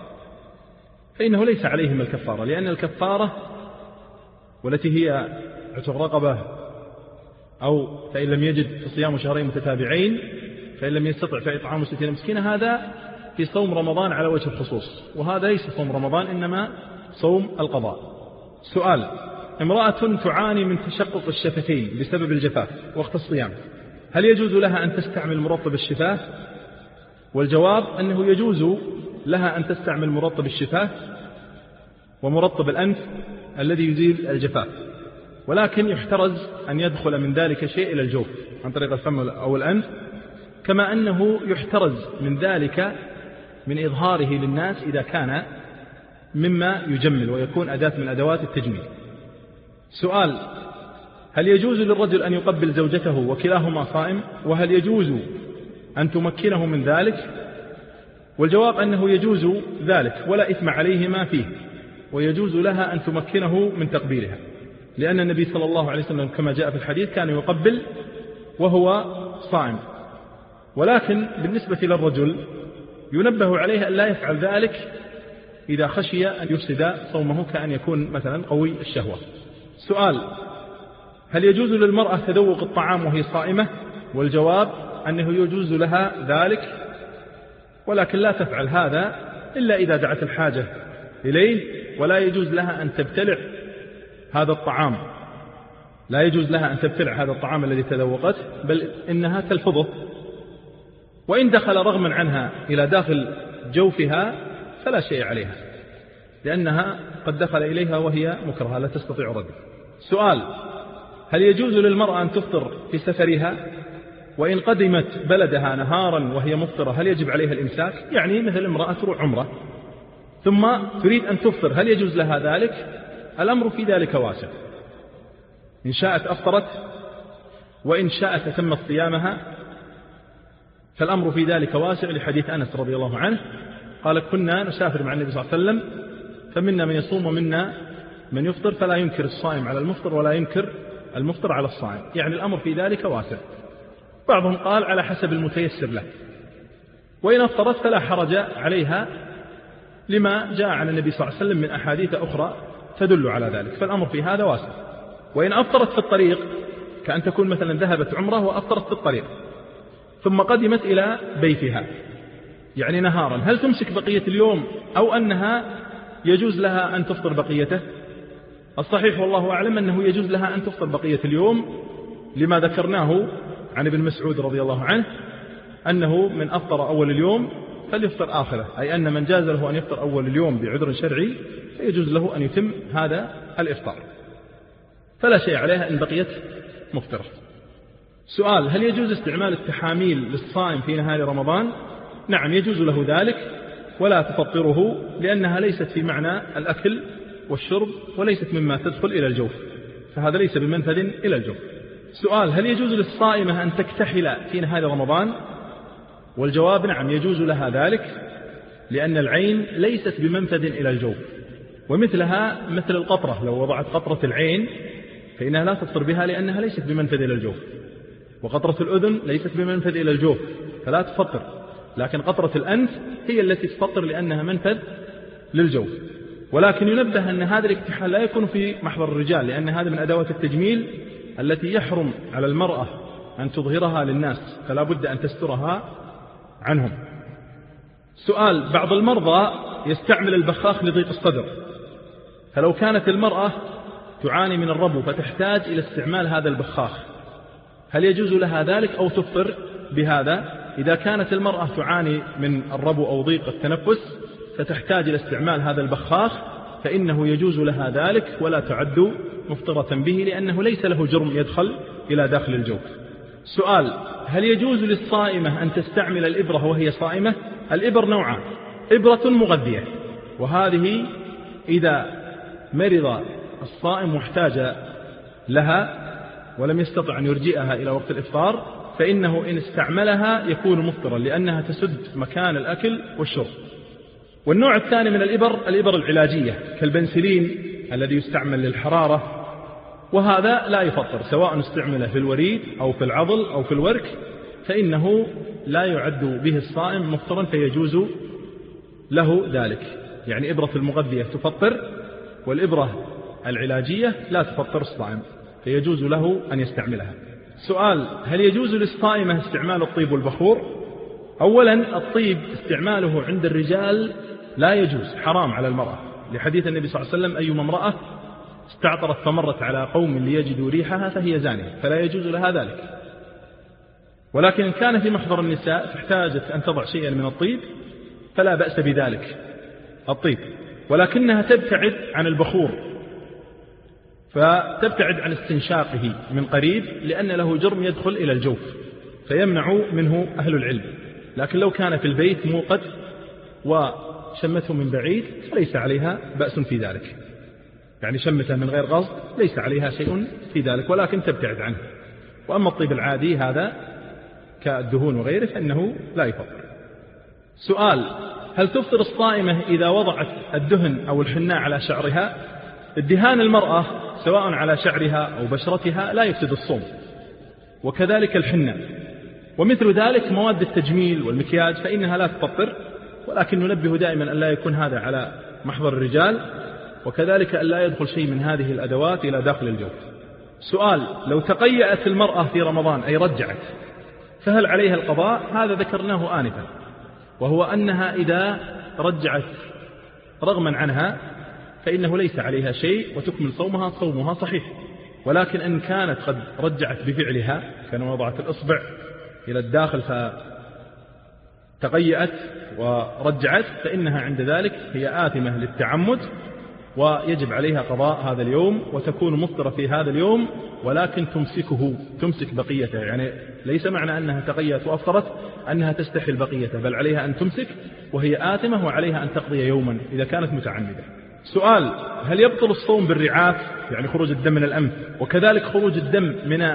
فإنه ليس عليهم الكفارة، لأن الكفارة والتي هي عتق رقبة، أو فإن لم يجد فصيام شهرين متتابعين، فإن لم يستطع فإطعام 60 مسكينا، هذا في صوم رمضان على وجه الخصوص، وهذا ليس صوم رمضان إنما صوم القضاء. سؤال: امرأة تعاني من تشقق الشفتين بسبب الجفاف وقت الصيام، هل يجوز لها أن تستعمل مرطب الشفاه؟ والجواب أنه يجوز لها أن تستعمل مرطب الشفاه ومرطب الأنف الذي يزيل الجفاف، ولكن يحترز أن يدخل من ذلك شيء إلى الجوف عن طريق الفم أو الأنف، كما أنه يحترز من ذلك من إظهاره للناس إذا كان مما يجمل ويكون أداة من أدوات التجميل. سؤال: هل يجوز للرجل أن يقبل زوجته وكلاهما صائم؟ وهل يجوز أن تمكنه من ذلك؟ والجواب أنه يجوز ذلك ولا إثم عليهما فيه، ويجوز لها أن تمكنه من تقبيلها، لأن النبي صلى الله عليه وسلم كما جاء في الحديث كان يقبل وهو صائم. ولكن بالنسبة للرجل ينبه عليه أن لا يفعل ذلك إذا خشي أن يفسد صومه، كأن يكون مثلا قوي الشهوة. سؤال: هل يجوز للمرأة تذوق الطعام وهي صائمة؟ والجواب أنه يجوز لها ذلك، ولكن لا تفعل هذا إلا إذا دعت الحاجة إليه، ولا يجوز لها أن تبتلع هذا الطعام، لا يجوز لها أن تبتلع هذا الطعام الذي تذوقته، بل إنها تلفظه، وإن دخل رغما عنها إلى داخل جوفها فلا شيء عليها، لأنها قد دخل إليها وهي مكرهة لا تستطيع رده. سؤال: هل يجوز للمرأة أن تفطر في سفرها؟ وإن قدمت بلدها نهارا وهي مفطرة هل يجب عليها الإمساك؟ يعني مثل امرأة تروح عمرة ثم تريد أن تفطر هل يجوز لها ذلك؟ الأمر في ذلك واسع، إن شاءت أفطرت وإن شاءت أتمت صيامها، فالأمر في ذلك واسع لحديث أنس رضي الله عنه قال كنا نسافر مع النبي صلى الله عليه وسلم فمنا من يصوم ومنا من يفطر فلا ينكر الصائم على المفطر ولا ينكر المفطر على الصائم، يعني الأمر في ذلك واسع. بعضهم قال على حسب المتيسر له، وإن أفطرت فلا حرج عليها لما جاء عن النبي صلى الله عليه وسلم من أحاديث أخرى تدل على ذلك، فالأمر في هذا واسع. وإن أفطرت في الطريق كأن تكون مثلا ذهبت عمره وأفطرت في الطريق ثم قدمت إلى بيتها يعني نهارا، هل تمسك بقية اليوم أو أنها يجوز لها أن تفطر بقيته؟ الصحيح والله أعلم أنه يجوز لها أن تفطر بقية اليوم لما ذكرناه عن ابن مسعود رضي الله عنه أنه من أفطر أول اليوم فليفطر آخره، أي أن من جاز له أن يفطر أول اليوم بعذر شرعي فيجوز له أن يتم هذا الإفطار، فلا شيء عليها إن بقيت مفطرة. سؤال: هل يجوز استعمال التحاميل للصائم في نهار رمضان؟ نعم يجوز له ذلك ولا تفطره، لأنها ليست في معنى الأكل والشرب وليست مما تدخل إلى الجوف، فهذا ليس بمنفذ إلى الجوف. سؤال: هل يجوز للصائمة أن تكتحل في نهار رمضان؟ والجواب نعم يجوز لها ذلك، لأن العين ليست بمنفذ إلى الجوف، ومثلها مثل القطرة، لو وضعت قطرة العين فإنها لا تفطر بها لأنها ليست بمنفذ إلى الجوف، وقطرة الأذن ليست بمنفذ إلى الجوف فلا تفطر، لكن قطرة الأنف هي التي تفطر لأنها منفذ للجوف. ولكن ينبه أن هذا الاكتحال لا يكون في محضر الرجال، لأن هذا من أدوات التجميل التي يحرم على المرأة أن تظهرها للناس، فلا بد أن تسترها عنهم. سؤال: بعض المرضى يستعمل البخاخ لضيق الصدر، فلو كانت المرأة تعاني من الربو فتحتاج إلى استعمال هذا البخاخ هل يجوز لها ذلك أو تفطر بهذا؟ إذا كانت المرأة تعاني من الربو أو ضيق التنفس فتحتاج إلى استعمال هذا البخاخ فإنه يجوز لها ذلك ولا تعد مفطرة به، لأنه ليس له جرم يدخل إلى داخل الجوف. سؤال: هل يجوز للصائمة أن تستعمل الإبرة وهي صائمة؟ الإبر نوعان: إبرة مغذية، وهذه إذا مرض الصائم واحتاج لها ولم يستطع أن يرجئها إلى وقت الإفطار فإنه إن استعملها يكون مفطرا، لأنها تسد مكان الأكل والشرب. والنوع الثاني من الإبر العلاجية كالبنسلين الذي يستعمل للحرارة، وهذا لا يفطر سواء استعمل في الوريد أو في العضل أو في الورك، فإنه لا يعد به الصائم مفطرا فيجوز له ذلك. يعني إبرة المغذية تفطر، والإبرة العلاجية لا تفطر الصائم فيجوز له أن يستعملها. سؤال: هل يجوز للصائمة استعمال الطيب والبخور؟ أولا الطيب استعماله عند الرجال لا يجوز، حرام على المرأة، لحديث النبي صلى الله عليه وسلم: أيما امرأة استعطرت فمرت على قوم ليجدوا ريحها فهي زانية، فلا يجوز لها ذلك. ولكن إن كان في محضر النساء فاحتاجت أن تضع شيئا من الطيب فلا بأس بذلك الطيب، ولكنها تبتعد عن البخور، فتبتعد عن استنشاقه من قريب لأن له جرم يدخل إلى الجوف فيمنع منه أهل العلم. لكن لو كان في البيت موقد وشمته من بعيد فليس عليها بأس في ذلك، يعني شمته من غير قصد ليس عليها شيء في ذلك، ولكن تبتعد عنه. وأما الطيب العادي هذا كالدهون وغيره فإنه لا يفطر. سؤال: هل تفطر الصائمة إذا وضعت الدهن أو الحناء على شعرها؟ ادهان المرأة سواء على شعرها أو بشرتها لا يفسد الصوم، وكذلك الحناء، ومثل ذلك مواد التجميل والمكياج فإنها لا تفطر، ولكن ننبه دائما أن لا يكون هذا على محضر الرجال، وكذلك أن لا يدخل شيء من هذه الأدوات إلى داخل الجوف. سؤال: لو تقيأت المرأة في رمضان أي رجعت فهل عليها القضاء؟ هذا ذكرناه آنفا، وهو أنها إذا رجعت رغما عنها فإنه ليس عليها شيء وتكمل صومها صحيح. ولكن إن كانت قد رجعت بفعلها، كان وضعت الإصبع إلى الداخل فتقيأت ورجعت، فإنها عند ذلك هي آثمة للتعمد ويجب عليها قضاء هذا اليوم وتكون مفطرة في هذا اليوم، ولكن تمسك بقيته، يعني ليس معنى أنها تقيت وأفطرت أنها تستحل بقيته، بل عليها أن تمسك وهي آثمة وعليها أن تقضي يوما إذا كانت متعمدة. سؤال: هل يبطل الصوم بالرعاف، يعني خروج الدم من الأنف، وكذلك خروج الدم من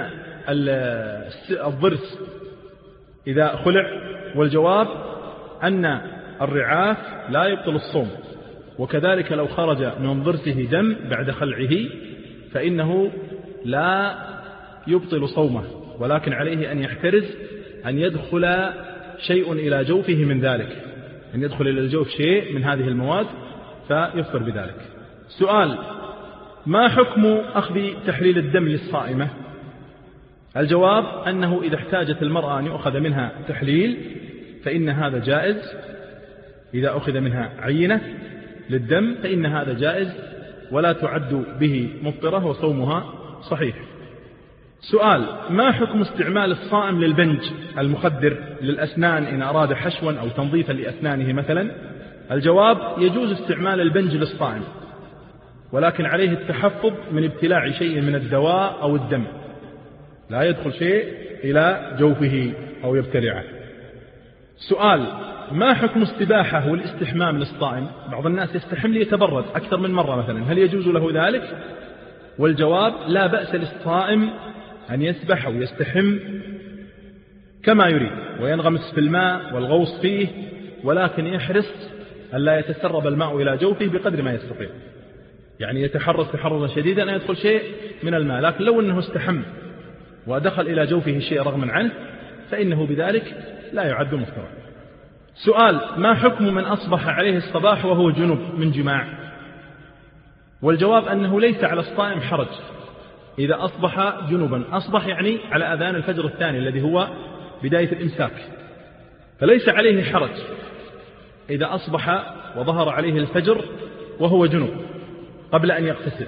الضرس إذا خلع؟ والجواب أن الرعاف لا يبطل الصوم، وكذلك لو خرج من ضرسه دم بعد خلعه فإنه لا يبطل صومه، ولكن عليه أن يحترز أن يدخل شيء إلى جوفه من ذلك، أن يدخل إلى الجوف شيء من هذه المواد فيفطر بذلك. سؤال: ما حكم أخذ تحليل الدم للصائمة؟ الجواب أنه إذا احتاجت المرأة أن يؤخذ منها تحليل فإن هذا جائز، إذا أخذ منها عينة للدم فإن هذا جائز ولا تعد به مفطرة وصومها صحيح. سؤال: ما حكم استعمال الصائم للبنج المخدر للأسنان إن أراد حشوا أو تنظيفا لأسنانه مثلا؟ الجواب: يجوز استعمال البنج للصائم، ولكن عليه التحفظ من ابتلاع شيء من الدواء أو الدم، لا يدخل شيء إلى جوفه أو يبتلعه. سؤال: ما حكم السباحة والاستحمام للصائم؟ بعض الناس يستحم ليتبرد أكثر من مرة مثلا، هل يجوز له ذلك؟ والجواب: لا بأس للصائم أن يسبح أو يستحم كما يريد وينغمس في الماء والغوص فيه، ولكن يحرص أن لا يتسرب الماء إلى جوفه بقدر ما يستطيع، يعني يتحرص تحرزا شديدا أن يدخل شيء من الماء، لكن لو أنه استحم ودخل إلى جوفه شيء رغما عنه فإنه بذلك لا يعد مفطرا. سؤال: ما حكم من أصبح عليه الصباح وهو جنب من جماع؟ والجواب أنه ليس على الصائم حرج إذا أصبح جنبا، أصبح يعني على أذان الفجر الثاني الذي هو بداية الإمساك، فليس عليه حرج إذا أصبح وظهر عليه الفجر وهو جنب قبل أن يغتسل.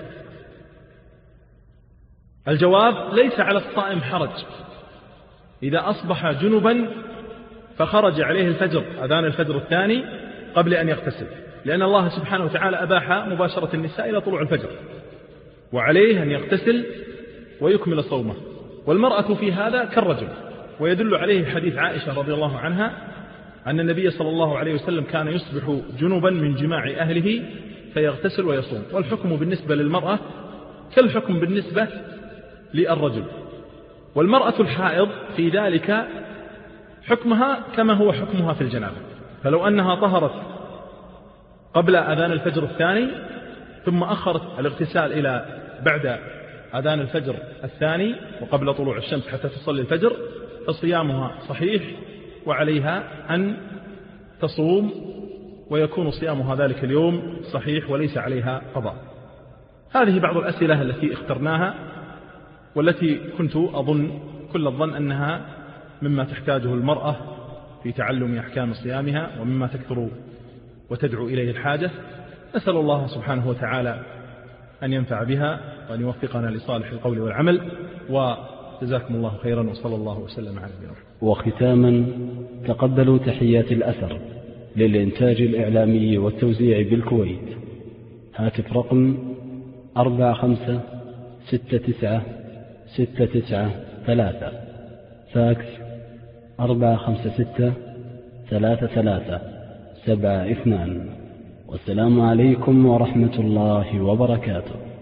الجواب: ليس على الصائم حرج إذا أصبح جنبا فخرج عليه الفجر أذان الفجر الثاني قبل أن يغتسل، لأن الله سبحانه وتعالى أباح مباشرة النساء إلى طلوع الفجر، وعليه أن يغتسل ويكمل صومه، والمرأة في هذا كالرجل، ويدل عليه حديث عائشة رضي الله عنها أن النبي صلى الله عليه وسلم كان يصبح جنبا من جماع أهله فيغتسل ويصوم. والحكم بالنسبة للمرأة كالحكم بالنسبة للرجل، والمرأة الحائض في ذلك حكمها كما هو حكمها في الجنابة، فلو أنها طهرت قبل أذان الفجر الثاني ثم أخرت الاغتسال إلى بعد أذان الفجر الثاني وقبل طلوع الشمس حتى تصلي الفجر فصيامها صحيح، وعليها أن تصوم ويكون صيامها ذلك اليوم صحيح وليس عليها قضاء. هذه بعض الأسئلة التي اخترناها والتي كنت أظن كل الظن أنها مما تحتاجه المرأة في تعلم أحكام صيامها ومما تكثر وتدعو إليه الحاجة. نسأل الله سبحانه وتعالى أن ينفع بها وأن يوفقنا لصالح القول والعمل، وجزاكم الله خيرا وصلى الله وسلم على نبينا محمد. وختاما تقبلوا تحيات الأثر للإنتاج الإعلامي والتوزيع بالكويت. هاتف رقم 45696993، فاكس 4563372. والسلام عليكم ورحمة الله وبركاته.